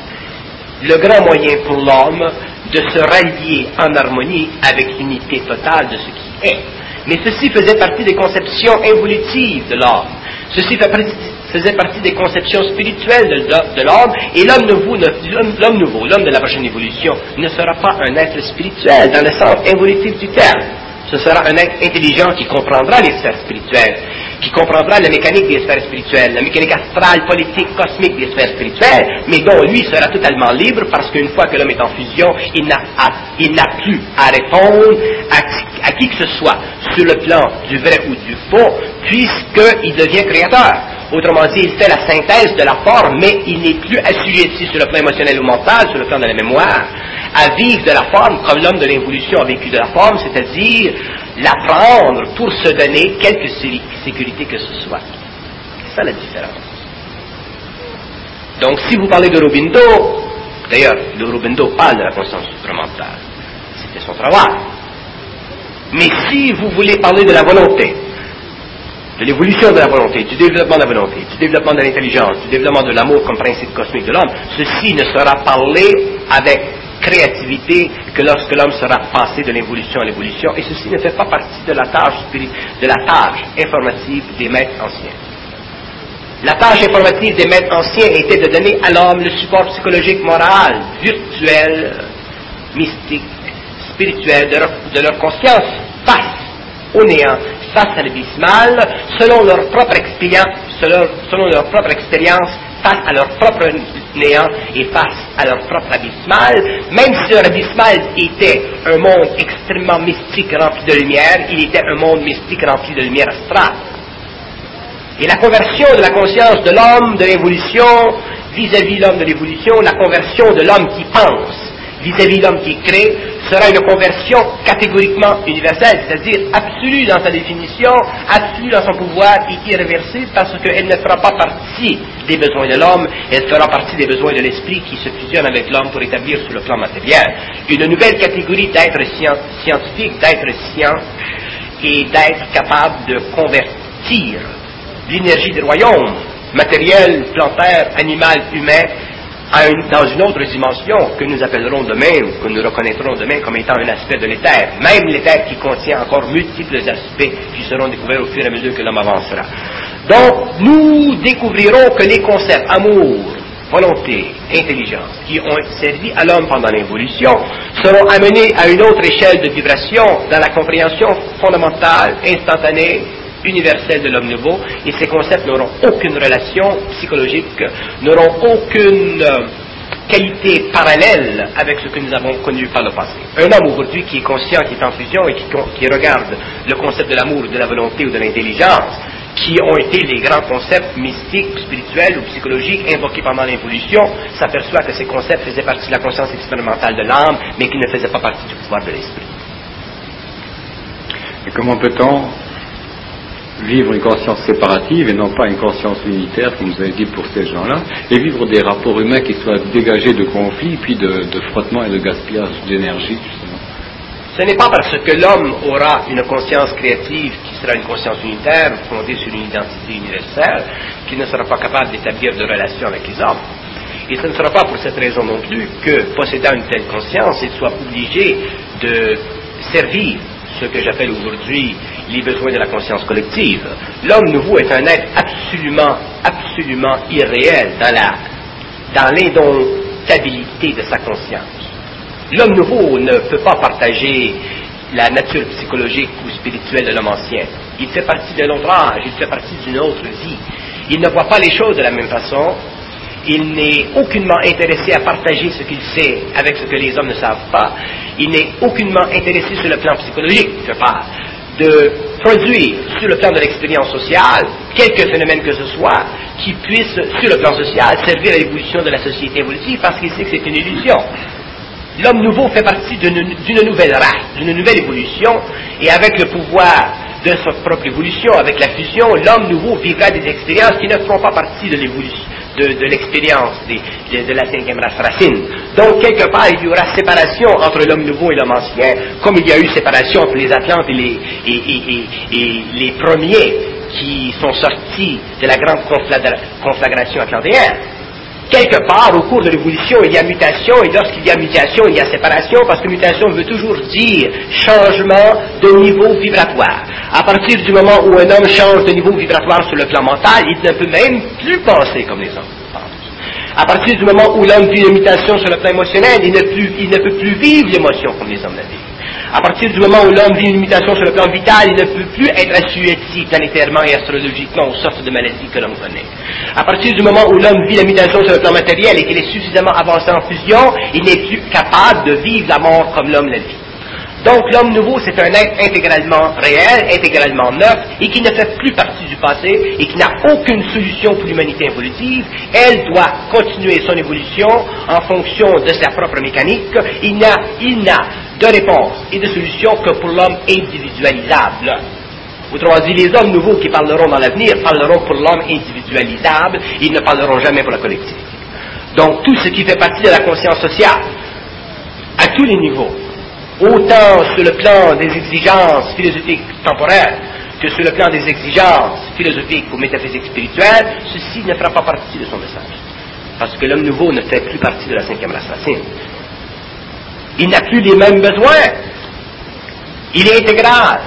le grand moyen pour l'homme de se rallier en harmonie avec l'unité totale de ce qui est. Mais ceci faisait partie des conceptions évolutives de l'homme. Ceci faisait partie des conceptions spirituelles de, de l'homme, et l'homme nouveau, l'homme nouveau, l'homme de la prochaine évolution, ne sera pas un être spirituel dans le sens évolutif du terme. Ce sera un être intelligent qui comprendra les sphères spirituelles, qui comprendra la mécanique des sphères spirituelles, la mécanique astrale, politique, cosmique des sphères spirituelles, mais dont lui sera totalement libre parce qu'une fois que l'homme est en fusion, il n'a, il n'a plus à répondre à, à qui que ce soit sur le plan du vrai ou du faux, puisqu'il devient créateur. Autrement dit, il fait la synthèse de la forme, mais il n'est plus assujetti sur le plan émotionnel ou mental, sur le plan de la mémoire, à vivre de la forme comme l'homme de l'évolution a vécu de la forme, c'est-à-dire la prendre pour se donner quelque sécurité que ce soit. C'est ça la différence. Donc, si vous parlez de Aurobindo, d'ailleurs, Aurobindo parle de la conscience supramentale, c'était son travail. Mais si vous voulez parler de la volonté, de l'évolution de la volonté, du développement de la volonté, du développement de l'intelligence, du développement de l'amour comme principe cosmique de l'homme, ceci ne sera parlé avec créativité que lorsque l'homme sera passé de l'évolution à l'évolution, et ceci ne fait pas partie de la tâche, de la tâche informative des maîtres anciens. La tâche informative des maîtres anciens était de donner à l'homme le support psychologique, moral, virtuel, mystique, spirituel de leur, de leur conscience face au néant, face à l'abysmal, selon leur propre expérience, selon, selon leur propre expérience, face à leur propre néant et face à leur propre abysmal, même si leur abysmal était un monde extrêmement mystique rempli de lumière, il était un monde mystique rempli de lumière astrale. Et la conversion de la conscience de l'homme de l'évolution vis-à-vis l'homme de l'évolution, la conversion de l'homme qui pense vis-à-vis l'homme qui crée, sera une conversion catégoriquement universelle, c'est-à-dire absolue dans sa définition, absolue dans son pouvoir et irréversible, parce qu'elle ne fera pas partie des besoins de l'homme, elle fera partie des besoins de l'esprit qui se fusionnent avec l'homme pour établir sur le plan matériel une nouvelle catégorie d'êtres scientifiques, d'êtres scients, et d'être capable de convertir l'énergie des royaumes, matériel, plantaire, animal, humain, à une, dans une autre dimension que nous appellerons demain, ou que nous reconnaîtrons demain comme étant un aspect de l'éther, même l'éther qui contient encore multiples aspects qui seront découverts au fur et à mesure que l'homme avancera. Donc, nous découvrirons que les concepts amour, volonté, intelligence, qui ont servi à l'homme pendant l'évolution, seront amenés à une autre échelle de vibration dans la compréhension fondamentale, instantanée, universelle de l'homme nouveau, et ces concepts n'auront aucune relation psychologique, n'auront aucune euh, qualité parallèle avec ce que nous avons connu par le passé. Un homme aujourd'hui qui est conscient, qui est en fusion et qui, qui regarde le concept de l'amour, de la volonté ou de l'intelligence, qui ont été les grands concepts mystiques, spirituels ou psychologiques invoqués pendant l'évolution, s'aperçoit que ces concepts faisaient partie de la conscience expérimentale de l'âme, mais qui ne faisaient pas partie du pouvoir de l'esprit. Et comment peut-on vivre une conscience séparative et non pas une conscience unitaire, comme vous avez dit pour ces gens-là, et vivre des rapports humains qui soient dégagés de conflits, puis de, de frottement et de gaspillage d'énergie, justement? Ce n'est pas parce que l'homme aura une conscience créative qui sera une conscience unitaire, fondée sur une identité universelle, qu'il ne sera pas capable d'établir de relations avec les hommes. Et ce ne sera pas pour cette raison non plus que, possédant une telle conscience, il soit obligé de servir ce que j'appelle aujourd'hui les besoins de la conscience collective. L'homme nouveau est un être absolument, absolument irréel dans la, dans l'indomptabilité de sa conscience. L'homme nouveau ne peut pas partager la nature psychologique ou spirituelle de l'homme ancien. Il fait partie d'un autre âge, il fait partie d'une autre vie. Il ne voit pas les choses de la même façon. Il n'est aucunement intéressé à partager ce qu'il sait avec ce que les hommes ne savent pas. Il n'est aucunement intéressé sur le plan psychologique, je parle, de produire sur le plan de l'expérience sociale quelque phénomène que ce soit qui puisse, sur le plan social, servir à l'évolution de la société évolutive parce qu'il sait que c'est une illusion. L'homme nouveau fait partie d'une, d'une nouvelle race, d'une nouvelle évolution, et avec le pouvoir de sa propre évolution, avec la fusion, l'homme nouveau vivra des expériences qui ne feront pas partie de l'évolution, de, de l'expérience des, de, de la cinquième race racine. Donc, quelque part, il y aura séparation entre l'homme nouveau et l'homme ancien, comme il y a eu séparation entre les Atlantes et les, et, et, et, et les premiers qui sont sortis de la grande conflagra- conflagration atlantéenne. Quelque part, au cours de l'évolution, il y a mutation, et lorsqu'il y a mutation, il y a séparation, parce que mutation veut toujours dire changement de niveau vibratoire. À partir du moment où un homme change de niveau vibratoire sur le plan mental, il ne peut même plus penser comme les hommes pensent. À partir du moment où l'homme vit une mutation sur le plan émotionnel, il ne, plus, il ne peut plus vivre l'émotion comme les hommes la vivent. À partir du moment où l'homme vit une mutation sur le plan vital, il ne peut plus être assujetti planétairement et astrologiquement aux sortes de maladies que l'homme connaît. À partir du moment où l'homme vit la mutation sur le plan matériel et qu'il est suffisamment avancé en fusion, il n'est plus capable de vivre la mort comme l'homme la vit. Donc l'homme nouveau, c'est un être intégralement réel, intégralement neuf, et qui ne fait plus partie du passé, et qui n'a aucune solution pour l'humanité évolutive. Elle doit continuer son évolution en fonction de sa propre mécanique. Il n'a, il n'a de réponse et de solution que pour l'homme individualisable. Autrement dit, les hommes nouveaux qui parleront dans l'avenir parleront pour l'homme individualisable, ils ne parleront jamais pour la collectivité. Donc tout ce qui fait partie de la conscience sociale, à tous les niveaux, autant sur le plan des exigences philosophiques temporaires que sur le plan des exigences philosophiques ou métaphysiques spirituelles, ceci ne fera pas partie de son message. Parce que l'homme nouveau ne fait plus partie de la cinquième race racine. Il n'a plus les mêmes besoins. Il est intégral.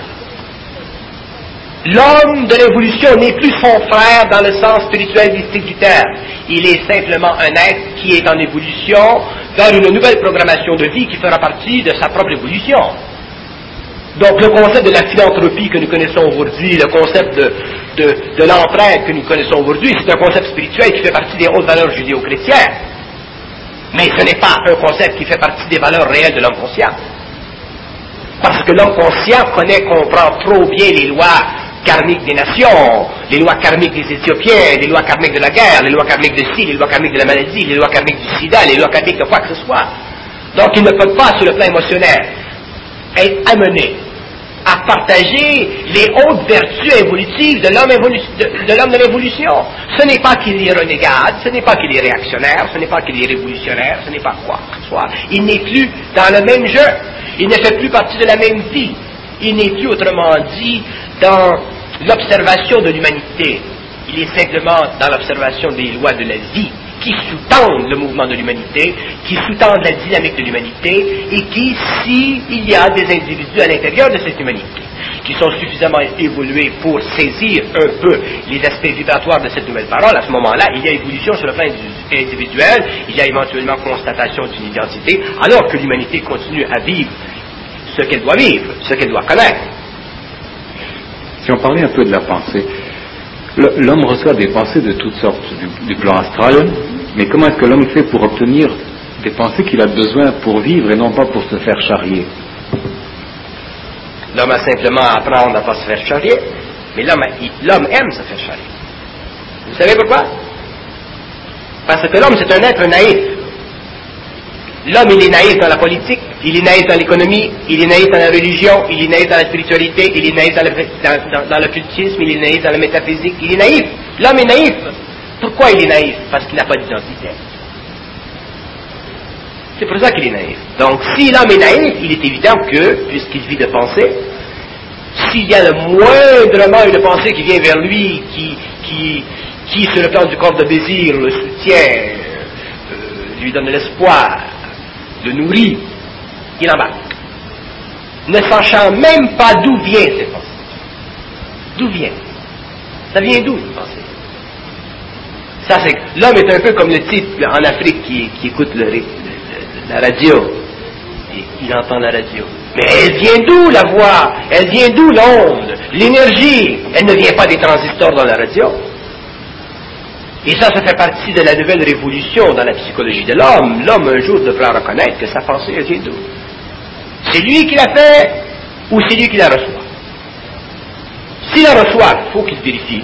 L'homme de l'évolution n'est plus son frère dans le sens spirituel mystique du terme. Il est simplement un être qui est en évolution dans une nouvelle programmation de vie qui fera partie de sa propre évolution. Donc le concept de la philanthropie que nous connaissons aujourd'hui, le concept de, de, de l'entraide que nous connaissons aujourd'hui, c'est un concept spirituel qui fait partie des hautes valeurs judéo-chrétiennes. Mais ce n'est pas un concept qui fait partie des valeurs réelles de l'homme conscient. Parce que l'homme conscient connaît, comprend trop bien les lois karmiques des nations, les lois karmiques des Éthiopiens, les lois karmiques de la guerre, les lois karmiques de ci, les lois karmiques de la maladie, les lois karmiques du sida, les lois karmiques de quoi que ce soit. Donc il ne peut pas, sur le plan émotionnel, être amené à partager les hautes vertus évolutives de l'homme évolu- de, de l'homme de l'évolution. Ce n'est pas qu'il est renégade, ce n'est pas qu'il est réactionnaire, ce n'est pas qu'il est révolutionnaire, ce n'est pas quoi que ce soit. Il n'est plus dans le même jeu, il ne fait plus partie de la même vie, il n'est plus, autrement dit, dans l'observation de l'humanité. Il est simplement dans l'observation des lois de la vie qui sous-tendent le mouvement de l'humanité, qui sous-tendent la dynamique de l'humanité, et qui, s'il y a des individus à l'intérieur de cette humanité, qui sont suffisamment évolués pour saisir un peu les aspects vibratoires de cette nouvelle parole, à ce moment-là, il y a évolution sur le plan individuel, il y a éventuellement constatation d'une identité, alors que l'humanité continue à vivre ce qu'elle doit vivre, ce qu'elle doit connaître. Si on parlait un peu de la pensée, l'homme reçoit des pensées de toutes sortes du, du plan astral, mais comment est-ce que l'homme fait pour obtenir des pensées qu'il a besoin pour vivre et non pas pour se faire charrier? L'homme a simplement à apprendre à ne pas se faire charrier, mais l'homme, l'homme aime se faire charrier. Vous savez pourquoi? Parce que l'homme, c'est un être naïf. L'homme, il est naïf dans la politique, il est naïf dans l'économie, il est naïf dans la religion, il est naïf dans la spiritualité, il est naïf dans, le, dans, dans, dans l'occultisme, il est naïf dans la métaphysique, il est naïf. L'homme est naïf. Pourquoi il est naïf? Parce qu'il n'a pas d'identité. C'est pour ça qu'il est naïf. Donc, si l'homme est naïf, il est évident que, puisqu'il vit de pensée, s'il y a le moindrement une pensée qui vient vers lui, qui, qui, qui sur le plan du corps de désir, le soutient, euh, lui donne de l'espoir, le nourrit, il embarque. Ne sachant même pas d'où vient cette pensée. D'où vient? Ça vient d'où, une pensée? Ça, c'est, l'homme est un peu comme le type en Afrique qui, qui écoute le, le, la radio. Et il entend la radio. Mais elle vient d'où, la voix? Elle vient d'où, l'onde? L'énergie? Elle ne vient pas des transistors dans la radio. Et ça, ça fait partie de la nouvelle révolution dans la psychologie de l'homme. L'homme, un jour, devra reconnaître que sa pensée, elle vient d'où? C'est lui qui l'a fait, ou c'est lui qui la reçoit? S'il la reçoit, il faut qu'il vérifie.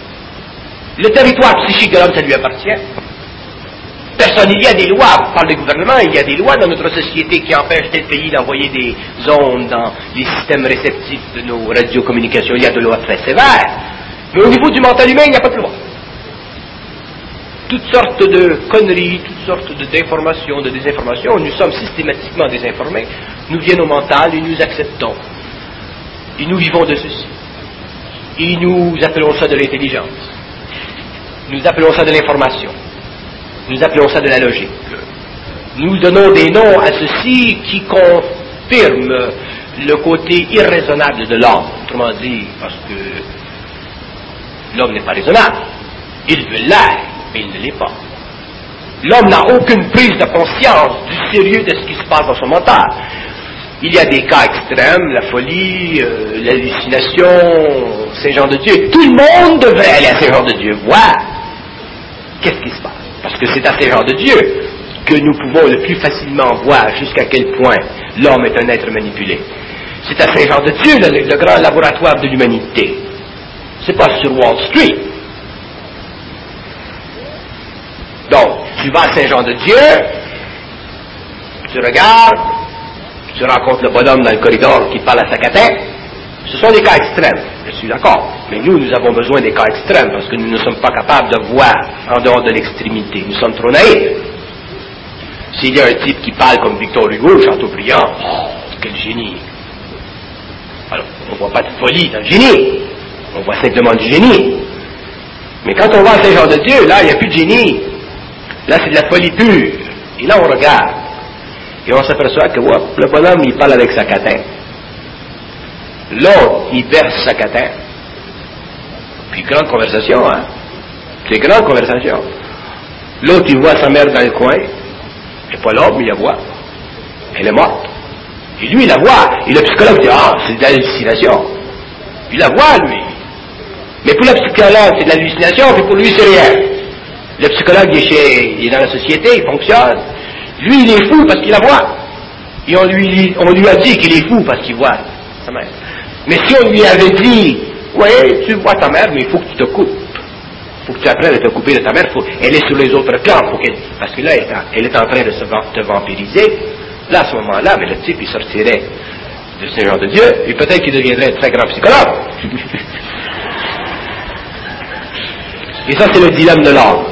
Le territoire psychique de l'homme, ça lui appartient. Personne, il y a des lois par le gouvernement, il y a des lois dans notre société qui empêchent tel pays d'envoyer des ondes dans les systèmes réceptifs de nos radiocommunications. Il y a des lois très sévères. Mais au niveau du mental humain, il n'y a pas de loi. Toutes sortes de conneries, toutes sortes de, d'informations, de désinformations, nous sommes systématiquement désinformés, nous viennent au mental et nous acceptons. Et nous vivons de ceci. Et nous appelons ça de l'intelligence. Nous appelons ça de l'information. Nous appelons ça de la logique. Nous donnons des noms à ceci qui confirment le côté irraisonnable de l'homme. Autrement dit, parce que l'homme n'est pas raisonnable. Il veut l'être, mais il ne l'est pas. L'homme n'a aucune prise de conscience du sérieux de ce qui se passe dans son mental. Il y a des cas extrêmes, la folie, euh, l'hallucination, Saint-Jean-de-Dieu. Tout le monde devrait aller à Saint-Jean-de-Dieu voir qu'est-ce qui se passe. Parce que c'est à Saint-Jean-de-Dieu que nous pouvons le plus facilement voir jusqu'à quel point l'homme est un être manipulé. C'est à Saint-Jean-de-Dieu le, le grand laboratoire de l'humanité. C'est pas sur Wall Street. Donc, tu vas à Saint-Jean-de-Dieu, tu regardes, tu rencontres le bonhomme dans le corridor qui parle à sa catin. Ce sont des cas extrêmes, je suis d'accord. Mais nous, nous avons besoin des cas extrêmes parce que nous ne sommes pas capables de voir en dehors de l'extrémité. Nous sommes trop naïfs. S'il y a un type qui parle comme Victor Hugo, Chateaubriand, oh, quel génie. Alors, on ne voit pas de folie dans le génie. On voit simplement du génie. Mais quand on va à Saint-Jean-de-Dieu, là, il n'y a plus de génie. Là, c'est de la folie pure. Et là, on regarde. Et on s'aperçoit que ouais, le bonhomme, il parle avec sa catin. L'autre, il verse sa catin. Puis grande conversation, hein. C'est grande conversation. L'autre, il voit sa mère dans le coin. Elle n'est pas là, mais il la voit. Elle est morte. Et lui, il la voit. Et le psychologue dit, ah, c'est de l'hallucination. Il la voit, lui. Mais pour le psychologue, c'est de l'hallucination, puis pour lui, c'est rien. Le psychologue, il est, chez, il est dans la société, il fonctionne. Lui, il est fou parce qu'il la voit. Et on lui, on lui a dit qu'il est fou parce qu'il voit sa mère. Mais si on lui avait dit, ouais, tu vois ta mère, mais il faut que tu te coupes. Il faut que tu apprennes à te couper de ta mère. Faut, elle est sur les autres plans. Faut qu'elle, parce que là, elle est, en, elle est en train de se te vampiriser. Là, à ce moment-là, mais le type, il sortirait de ce genre de Dieu, et peut-être qu'il deviendrait un très grand psychologue. Et ça, c'est le dilemme de l'homme.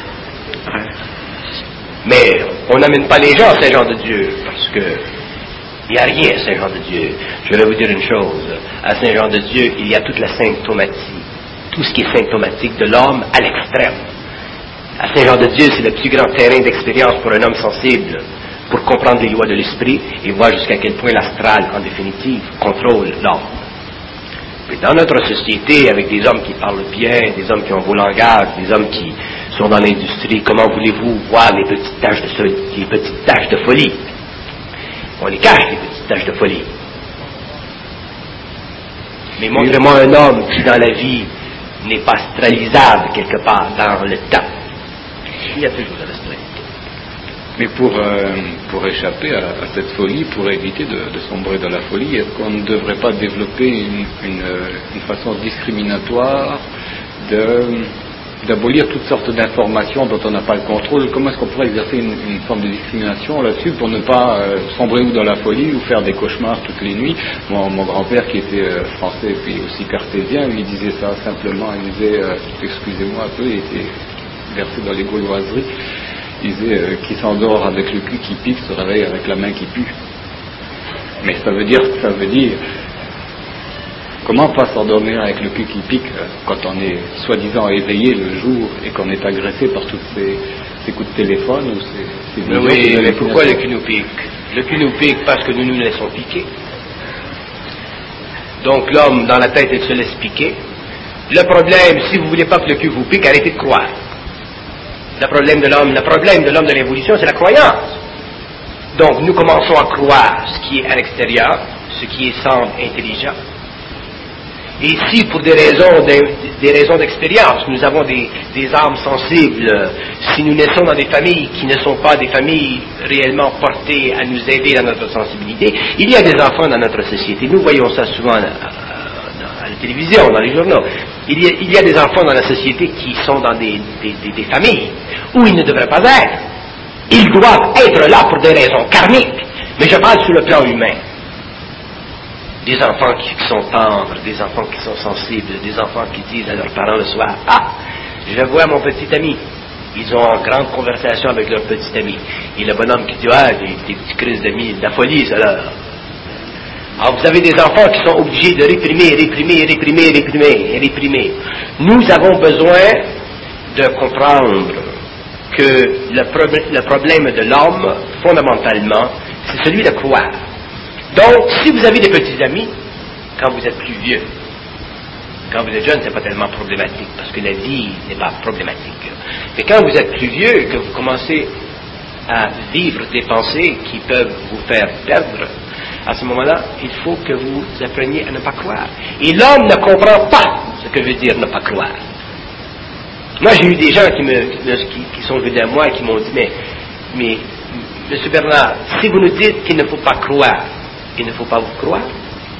Mais on n'amène pas les gens à ce genre de Dieu, parce que il n'y a rien à ce genre de Dieu. Je vais vous dire une chose, à ce genre de Dieu, il y a toute la symptomatie, tout ce qui est symptomatique de l'homme à l'extrême. À ce genre de Dieu, c'est le plus grand terrain d'expérience pour un homme sensible, pour comprendre les lois de l'esprit et voir jusqu'à quel point l'astral, en définitive, contrôle l'homme. Mais dans notre société, avec des hommes qui parlent bien, des hommes qui ont un beau langage, des hommes qui sont dans l'industrie, comment voulez-vous voir les petites taches de, les petites taches de folie? On les cache, les petites taches de folie. Mais montrez-moi un homme qui, dans la vie, n'est pas astralisable quelque part dans le temps. Il y a toujours de l'astral. Mais pour, euh, pour échapper à, à cette folie, pour éviter de, de sombrer dans la folie, est-ce qu'on ne devrait pas développer une, une, une façon discriminatoire de, d'abolir toutes sortes d'informations dont on n'a pas le contrôle? Comment est-ce qu'on pourrait exercer une, une forme de discrimination là-dessus pour ne pas euh, sombrer ou dans la folie ou faire des cauchemars toutes les nuits? Mon, mon grand-père, qui était euh, français et puis aussi cartésien, lui disait ça simplement. Il disait, euh, excusez-moi un peu, il était versé dans les gauloiseries. Il disait euh, qui s'endort avec le cul qui pique se réveille avec la main qui pue. Mais ça veut dire, ça veut dire, comment pas s'endormir avec le cul qui pique euh, quand on est soi-disant éveillé le jour et qu'on est agressé par tous ces, ces coups de téléphone ou ces, ces oui, mais pourquoi le cul nous pique? Le cul nous pique parce que nous nous laissons piquer. Donc l'homme dans la tête il se laisse piquer. Le problème, si vous ne voulez pas que le cul vous pique, arrêtez de croire. Le problème de l'homme, le problème de l'homme de l'évolution, c'est la croyance. Donc, nous commençons à croire ce qui est à l'extérieur, ce qui semble intelligent. Et si, pour des raisons, de, des raisons d'expérience, nous avons des, des âmes sensibles, si nous naissons dans des familles qui ne sont pas des familles réellement portées à nous aider dans notre sensibilité, il y a des enfants dans notre société. Nous voyons ça souvent à, à, à la télévision, dans les journaux. Il y, a, il y a des enfants dans la société qui sont dans des, des, des, des familles où ils ne devraient pas être. Ils doivent être là pour des raisons karmiques. Mais je parle sur le plan humain. Des enfants qui sont tendres, des enfants qui sont sensibles, des enfants qui disent à leurs parents le soir, « Ah, je vois mon petit ami. » Ils ont une grande conversation avec leur petit ami. Et le bonhomme qui dit, « Ah, des, des petites crises d'amis, de la folie, ça là. » Alors vous avez des enfants qui sont obligés de réprimer, réprimer, réprimer, réprimer, réprimer. Nous avons besoin de comprendre que le, pro- le problème de l'homme, fondamentalement, c'est celui de croire. Donc, si vous avez des petits amis, quand vous êtes plus vieux, quand vous êtes jeune, c'est pas tellement problématique, parce que la vie n'est pas problématique. Mais quand vous êtes plus vieux, que vous commencez à vivre des pensées qui peuvent vous faire perdre, à ce moment-là, il faut que vous appreniez à ne pas croire. Et l'homme ne comprend pas ce que veut dire ne pas croire. Moi, j'ai eu des gens qui, me, qui, qui sont venus à moi et qui m'ont dit, mais, mais, M. Bernard, si vous nous dites qu'il ne faut pas croire, il ne faut pas vous croire.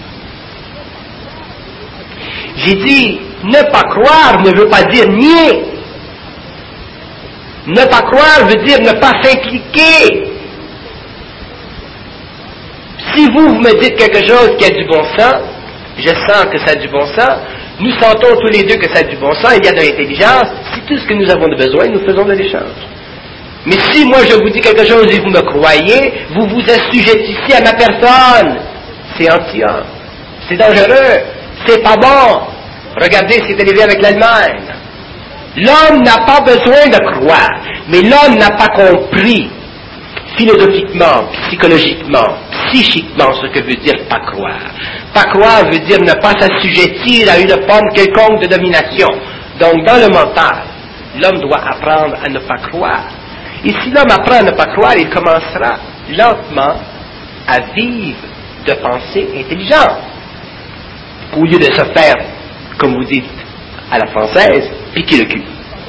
J'ai dit, ne pas croire ne veut pas dire nier. Ne pas croire veut dire ne pas s'impliquer. Si vous, vous me dites quelque chose qui a du bon sens, je sens que ça a du bon sens, nous sentons tous les deux que ça a du bon sens, il y a de l'intelligence, c'est tout ce que nous avons de besoin, nous faisons de l'échange. Mais si moi je vous dis quelque chose et vous me croyez, vous vous assujettissez à ma personne. C'est anti-homme, c'est dangereux, c'est pas bon. Regardez ce qui est arrivé avec l'Allemagne. L'homme n'a pas besoin de croire, mais l'homme n'a pas compris philosophiquement, psychologiquement, psychiquement ce que veut dire pas croire. Pas croire veut dire ne pas s'assujettir à une forme quelconque de domination. Donc dans le mental, l'homme doit apprendre à ne pas croire. Et si l'homme apprend à ne pas croire, il commencera lentement à vivre de pensées intelligentes. Au lieu de se faire, comme vous dites, à la française, piquer le cul.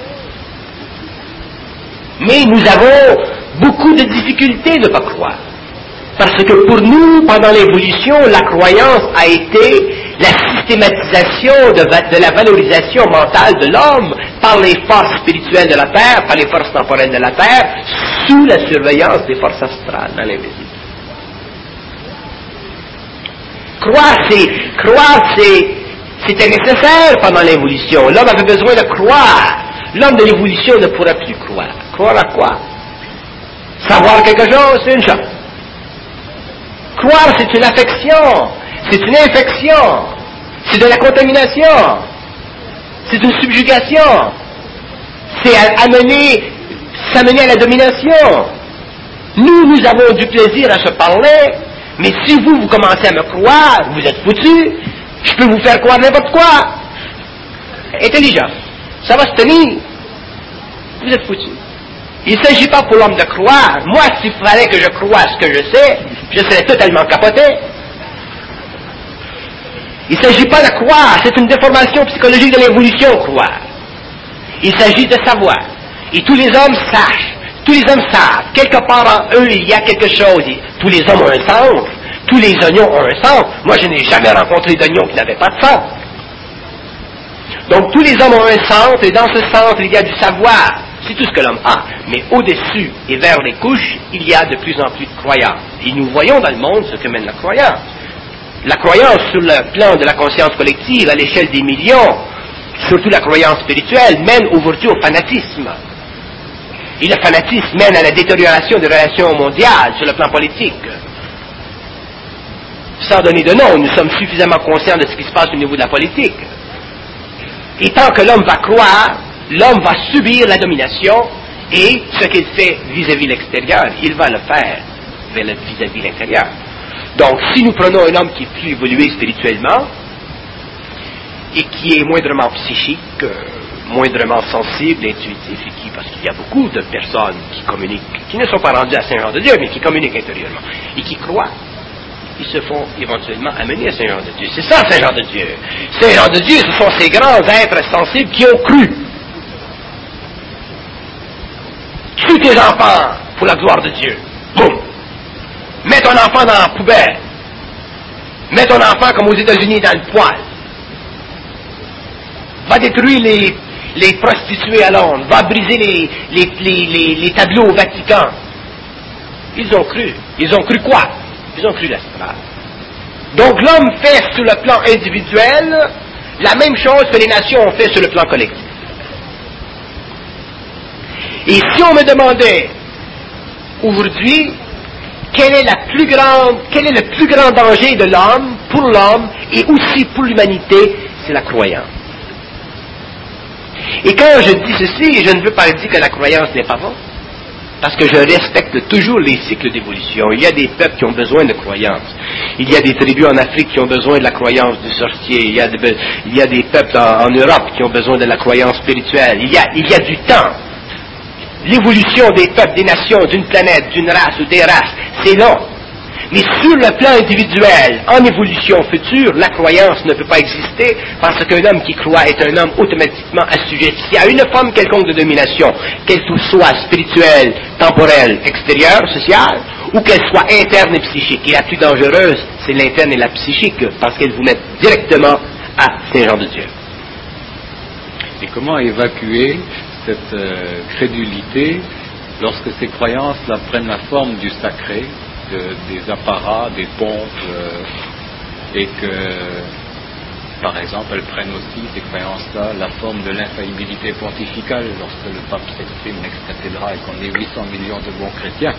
Mais nous avons beaucoup de difficultés de ne pas croire. Parce que pour nous, pendant l'évolution, la croyance a été la systématisation de, de la valorisation mentale de l'homme par les forces spirituelles de la Terre, par les forces temporelles de la Terre, sous la surveillance des forces astrales dans l'invisible. Croire, c'est, croire, c'est, c'était nécessaire pendant l'évolution. L'homme avait besoin de croire. L'homme de l'évolution ne pourra plus croire. Croire à quoi? Savoir quelque chose, c'est une chose. Croire, c'est une affection. C'est une infection. C'est de la contamination. C'est une subjugation. C'est amener, s'amener à la domination. Nous, nous avons du plaisir à se parler, mais si vous, vous commencez à me croire, vous êtes foutus, je peux vous faire croire n'importe quoi. Intelligent. Ça va se tenir. Vous êtes foutus. Il ne s'agit pas pour l'homme de croire. Moi, s'il fallait que je croie ce que je sais, je serais totalement capoté. Il ne s'agit pas de croire, c'est une déformation psychologique de l'évolution, croire. Il s'agit de savoir. Et tous les hommes sachent, tous les hommes savent, quelque part en eux, il y a quelque chose. Tous les hommes ont un centre, tous les oignons ont un centre. Moi, je n'ai jamais rencontré d'oignons qui n'avaient pas de centre. Donc, tous les hommes ont un centre, et dans ce centre, il y a du savoir. C'est tout ce que l'homme a. Mais au-dessus et vers les couches, il y a de plus en plus de croyances. Et nous voyons dans le monde ce que mène la croyance. La croyance sur le plan de la conscience collective, à l'échelle des millions, surtout la croyance spirituelle, mène aujourd'hui au fanatisme. Et le fanatisme mène à la détérioration des relations mondiales sur le plan politique. Sans donner de nom, nous sommes suffisamment conscients de ce qui se passe au niveau de la politique. Et tant que l'homme va croire, l'homme va subir la domination, et ce qu'il fait vis-à-vis l'extérieur, il va le faire vis-à-vis l'intérieur. Donc, si nous prenons un homme qui est plus évolué spirituellement, et qui est moindrement psychique, euh, moindrement sensible, intuitif, et qui, parce qu'il y a beaucoup de personnes qui communiquent, qui ne sont pas rendues à Saint-Jean-de-Dieu, mais qui communiquent intérieurement, et qui croient, ils se font éventuellement amener à Saint-Jean-de-Dieu. C'est ça, Saint-Jean-de-Dieu. Saint-Jean-de-Dieu, ce sont ces grands êtres sensibles qui ont cru. Tue tes enfants pour la gloire de Dieu. Boum! Mets ton enfant dans la poubelle. Mets ton enfant comme aux États-Unis dans le poêle. Va détruire les, les prostituées à Londres. Va briser les, les, les, les, les tableaux au Vatican. Ils ont cru. Ils ont cru quoi? Ils ont cru l'astral. Donc l'homme fait sur le plan individuel la même chose que les nations ont fait sur le plan collectif. Et si on me demandait aujourd'hui quelle est la plus grande, quel est le plus grand danger de l'homme, pour l'homme et aussi pour l'humanité, c'est la croyance. Et quand je dis ceci, je ne veux pas dire que la croyance n'est pas bonne, parce que je respecte toujours les cycles d'évolution. Il y a des peuples qui ont besoin de croyance. Il y a des tribus en Afrique qui ont besoin de la croyance du sorcier. Il y a, de, il y a des peuples en, en Europe qui ont besoin de la croyance spirituelle. Il y a, il y a du temps. L'évolution des peuples, des nations, d'une planète, d'une race ou des races, c'est long. Mais sur le plan individuel, en évolution future, la croyance ne peut pas exister parce qu'un homme qui croit est un homme automatiquement assujetti à une forme quelconque de domination, qu'elle soit spirituelle, temporelle, extérieure, sociale, ou qu'elle soit interne et psychique. Et la plus dangereuse, c'est l'interne et la psychique, parce qu'elle vous met directement à Saint-Jean-de-Dieu. Et comment évacuer cette euh, crédulité lorsque ces croyances-là prennent la forme du sacré, de, des apparats, des pompes, euh, et que, par exemple, elles prennent aussi, ces croyances-là, la forme de l'infaillibilité pontificale lorsque le pape s'exprime ex cathedra et qu'on est huit cents millions de bons chrétiens.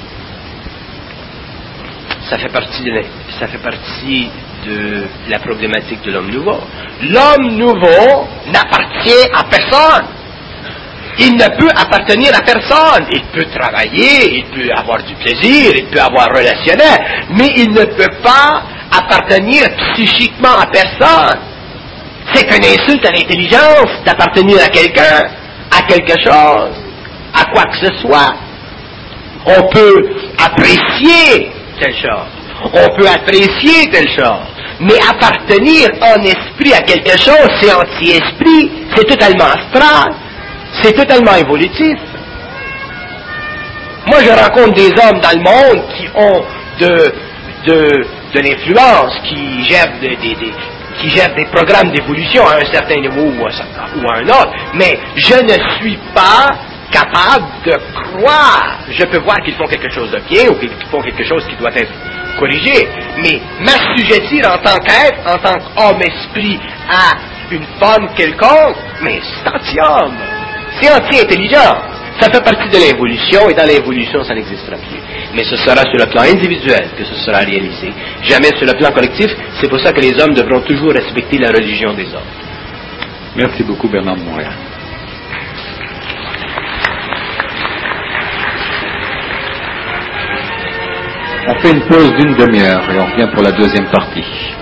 Ça fait partie de la, ça fait partie de la problématique de l'homme nouveau. L'homme nouveau n'appartient à personne. Il ne peut appartenir à personne. Il peut travailler, il peut avoir du plaisir, il peut avoir relationnel, mais il ne peut pas appartenir psychiquement à personne. C'est une insulte à l'intelligence d'appartenir à quelqu'un, à quelque chose, à quoi que ce soit. On peut apprécier telle chose, on peut apprécier telle chose, mais appartenir en esprit à quelque chose, c'est anti-esprit, c'est totalement astral. C'est totalement évolutif. Moi, je rencontre des hommes dans le monde qui ont de, de, de l'influence, qui gèrent des, des, des, qui gèrent des programmes d'évolution à un certain niveau ou à, ou à un autre, mais je ne suis pas capable de croire. Je peux voir qu'ils font quelque chose de bien ou qu'ils font quelque chose qui doit être corrigé, Mais m'assujettir en tant qu'être, en tant qu'homme-esprit, à une forme quelconque, mais c'est anti-homme, c'est anti-intelligent. Ça fait partie de l'évolution, et dans l'évolution, ça n'existera plus. Mais ce sera sur le plan individuel que ce sera réalisé, jamais sur le plan collectif. C'est pour ça que les hommes devront toujours respecter la religion des hommes. Merci beaucoup, Bernard de Montréal. On fait une pause d'une demi-heure et on revient pour la deuxième partie.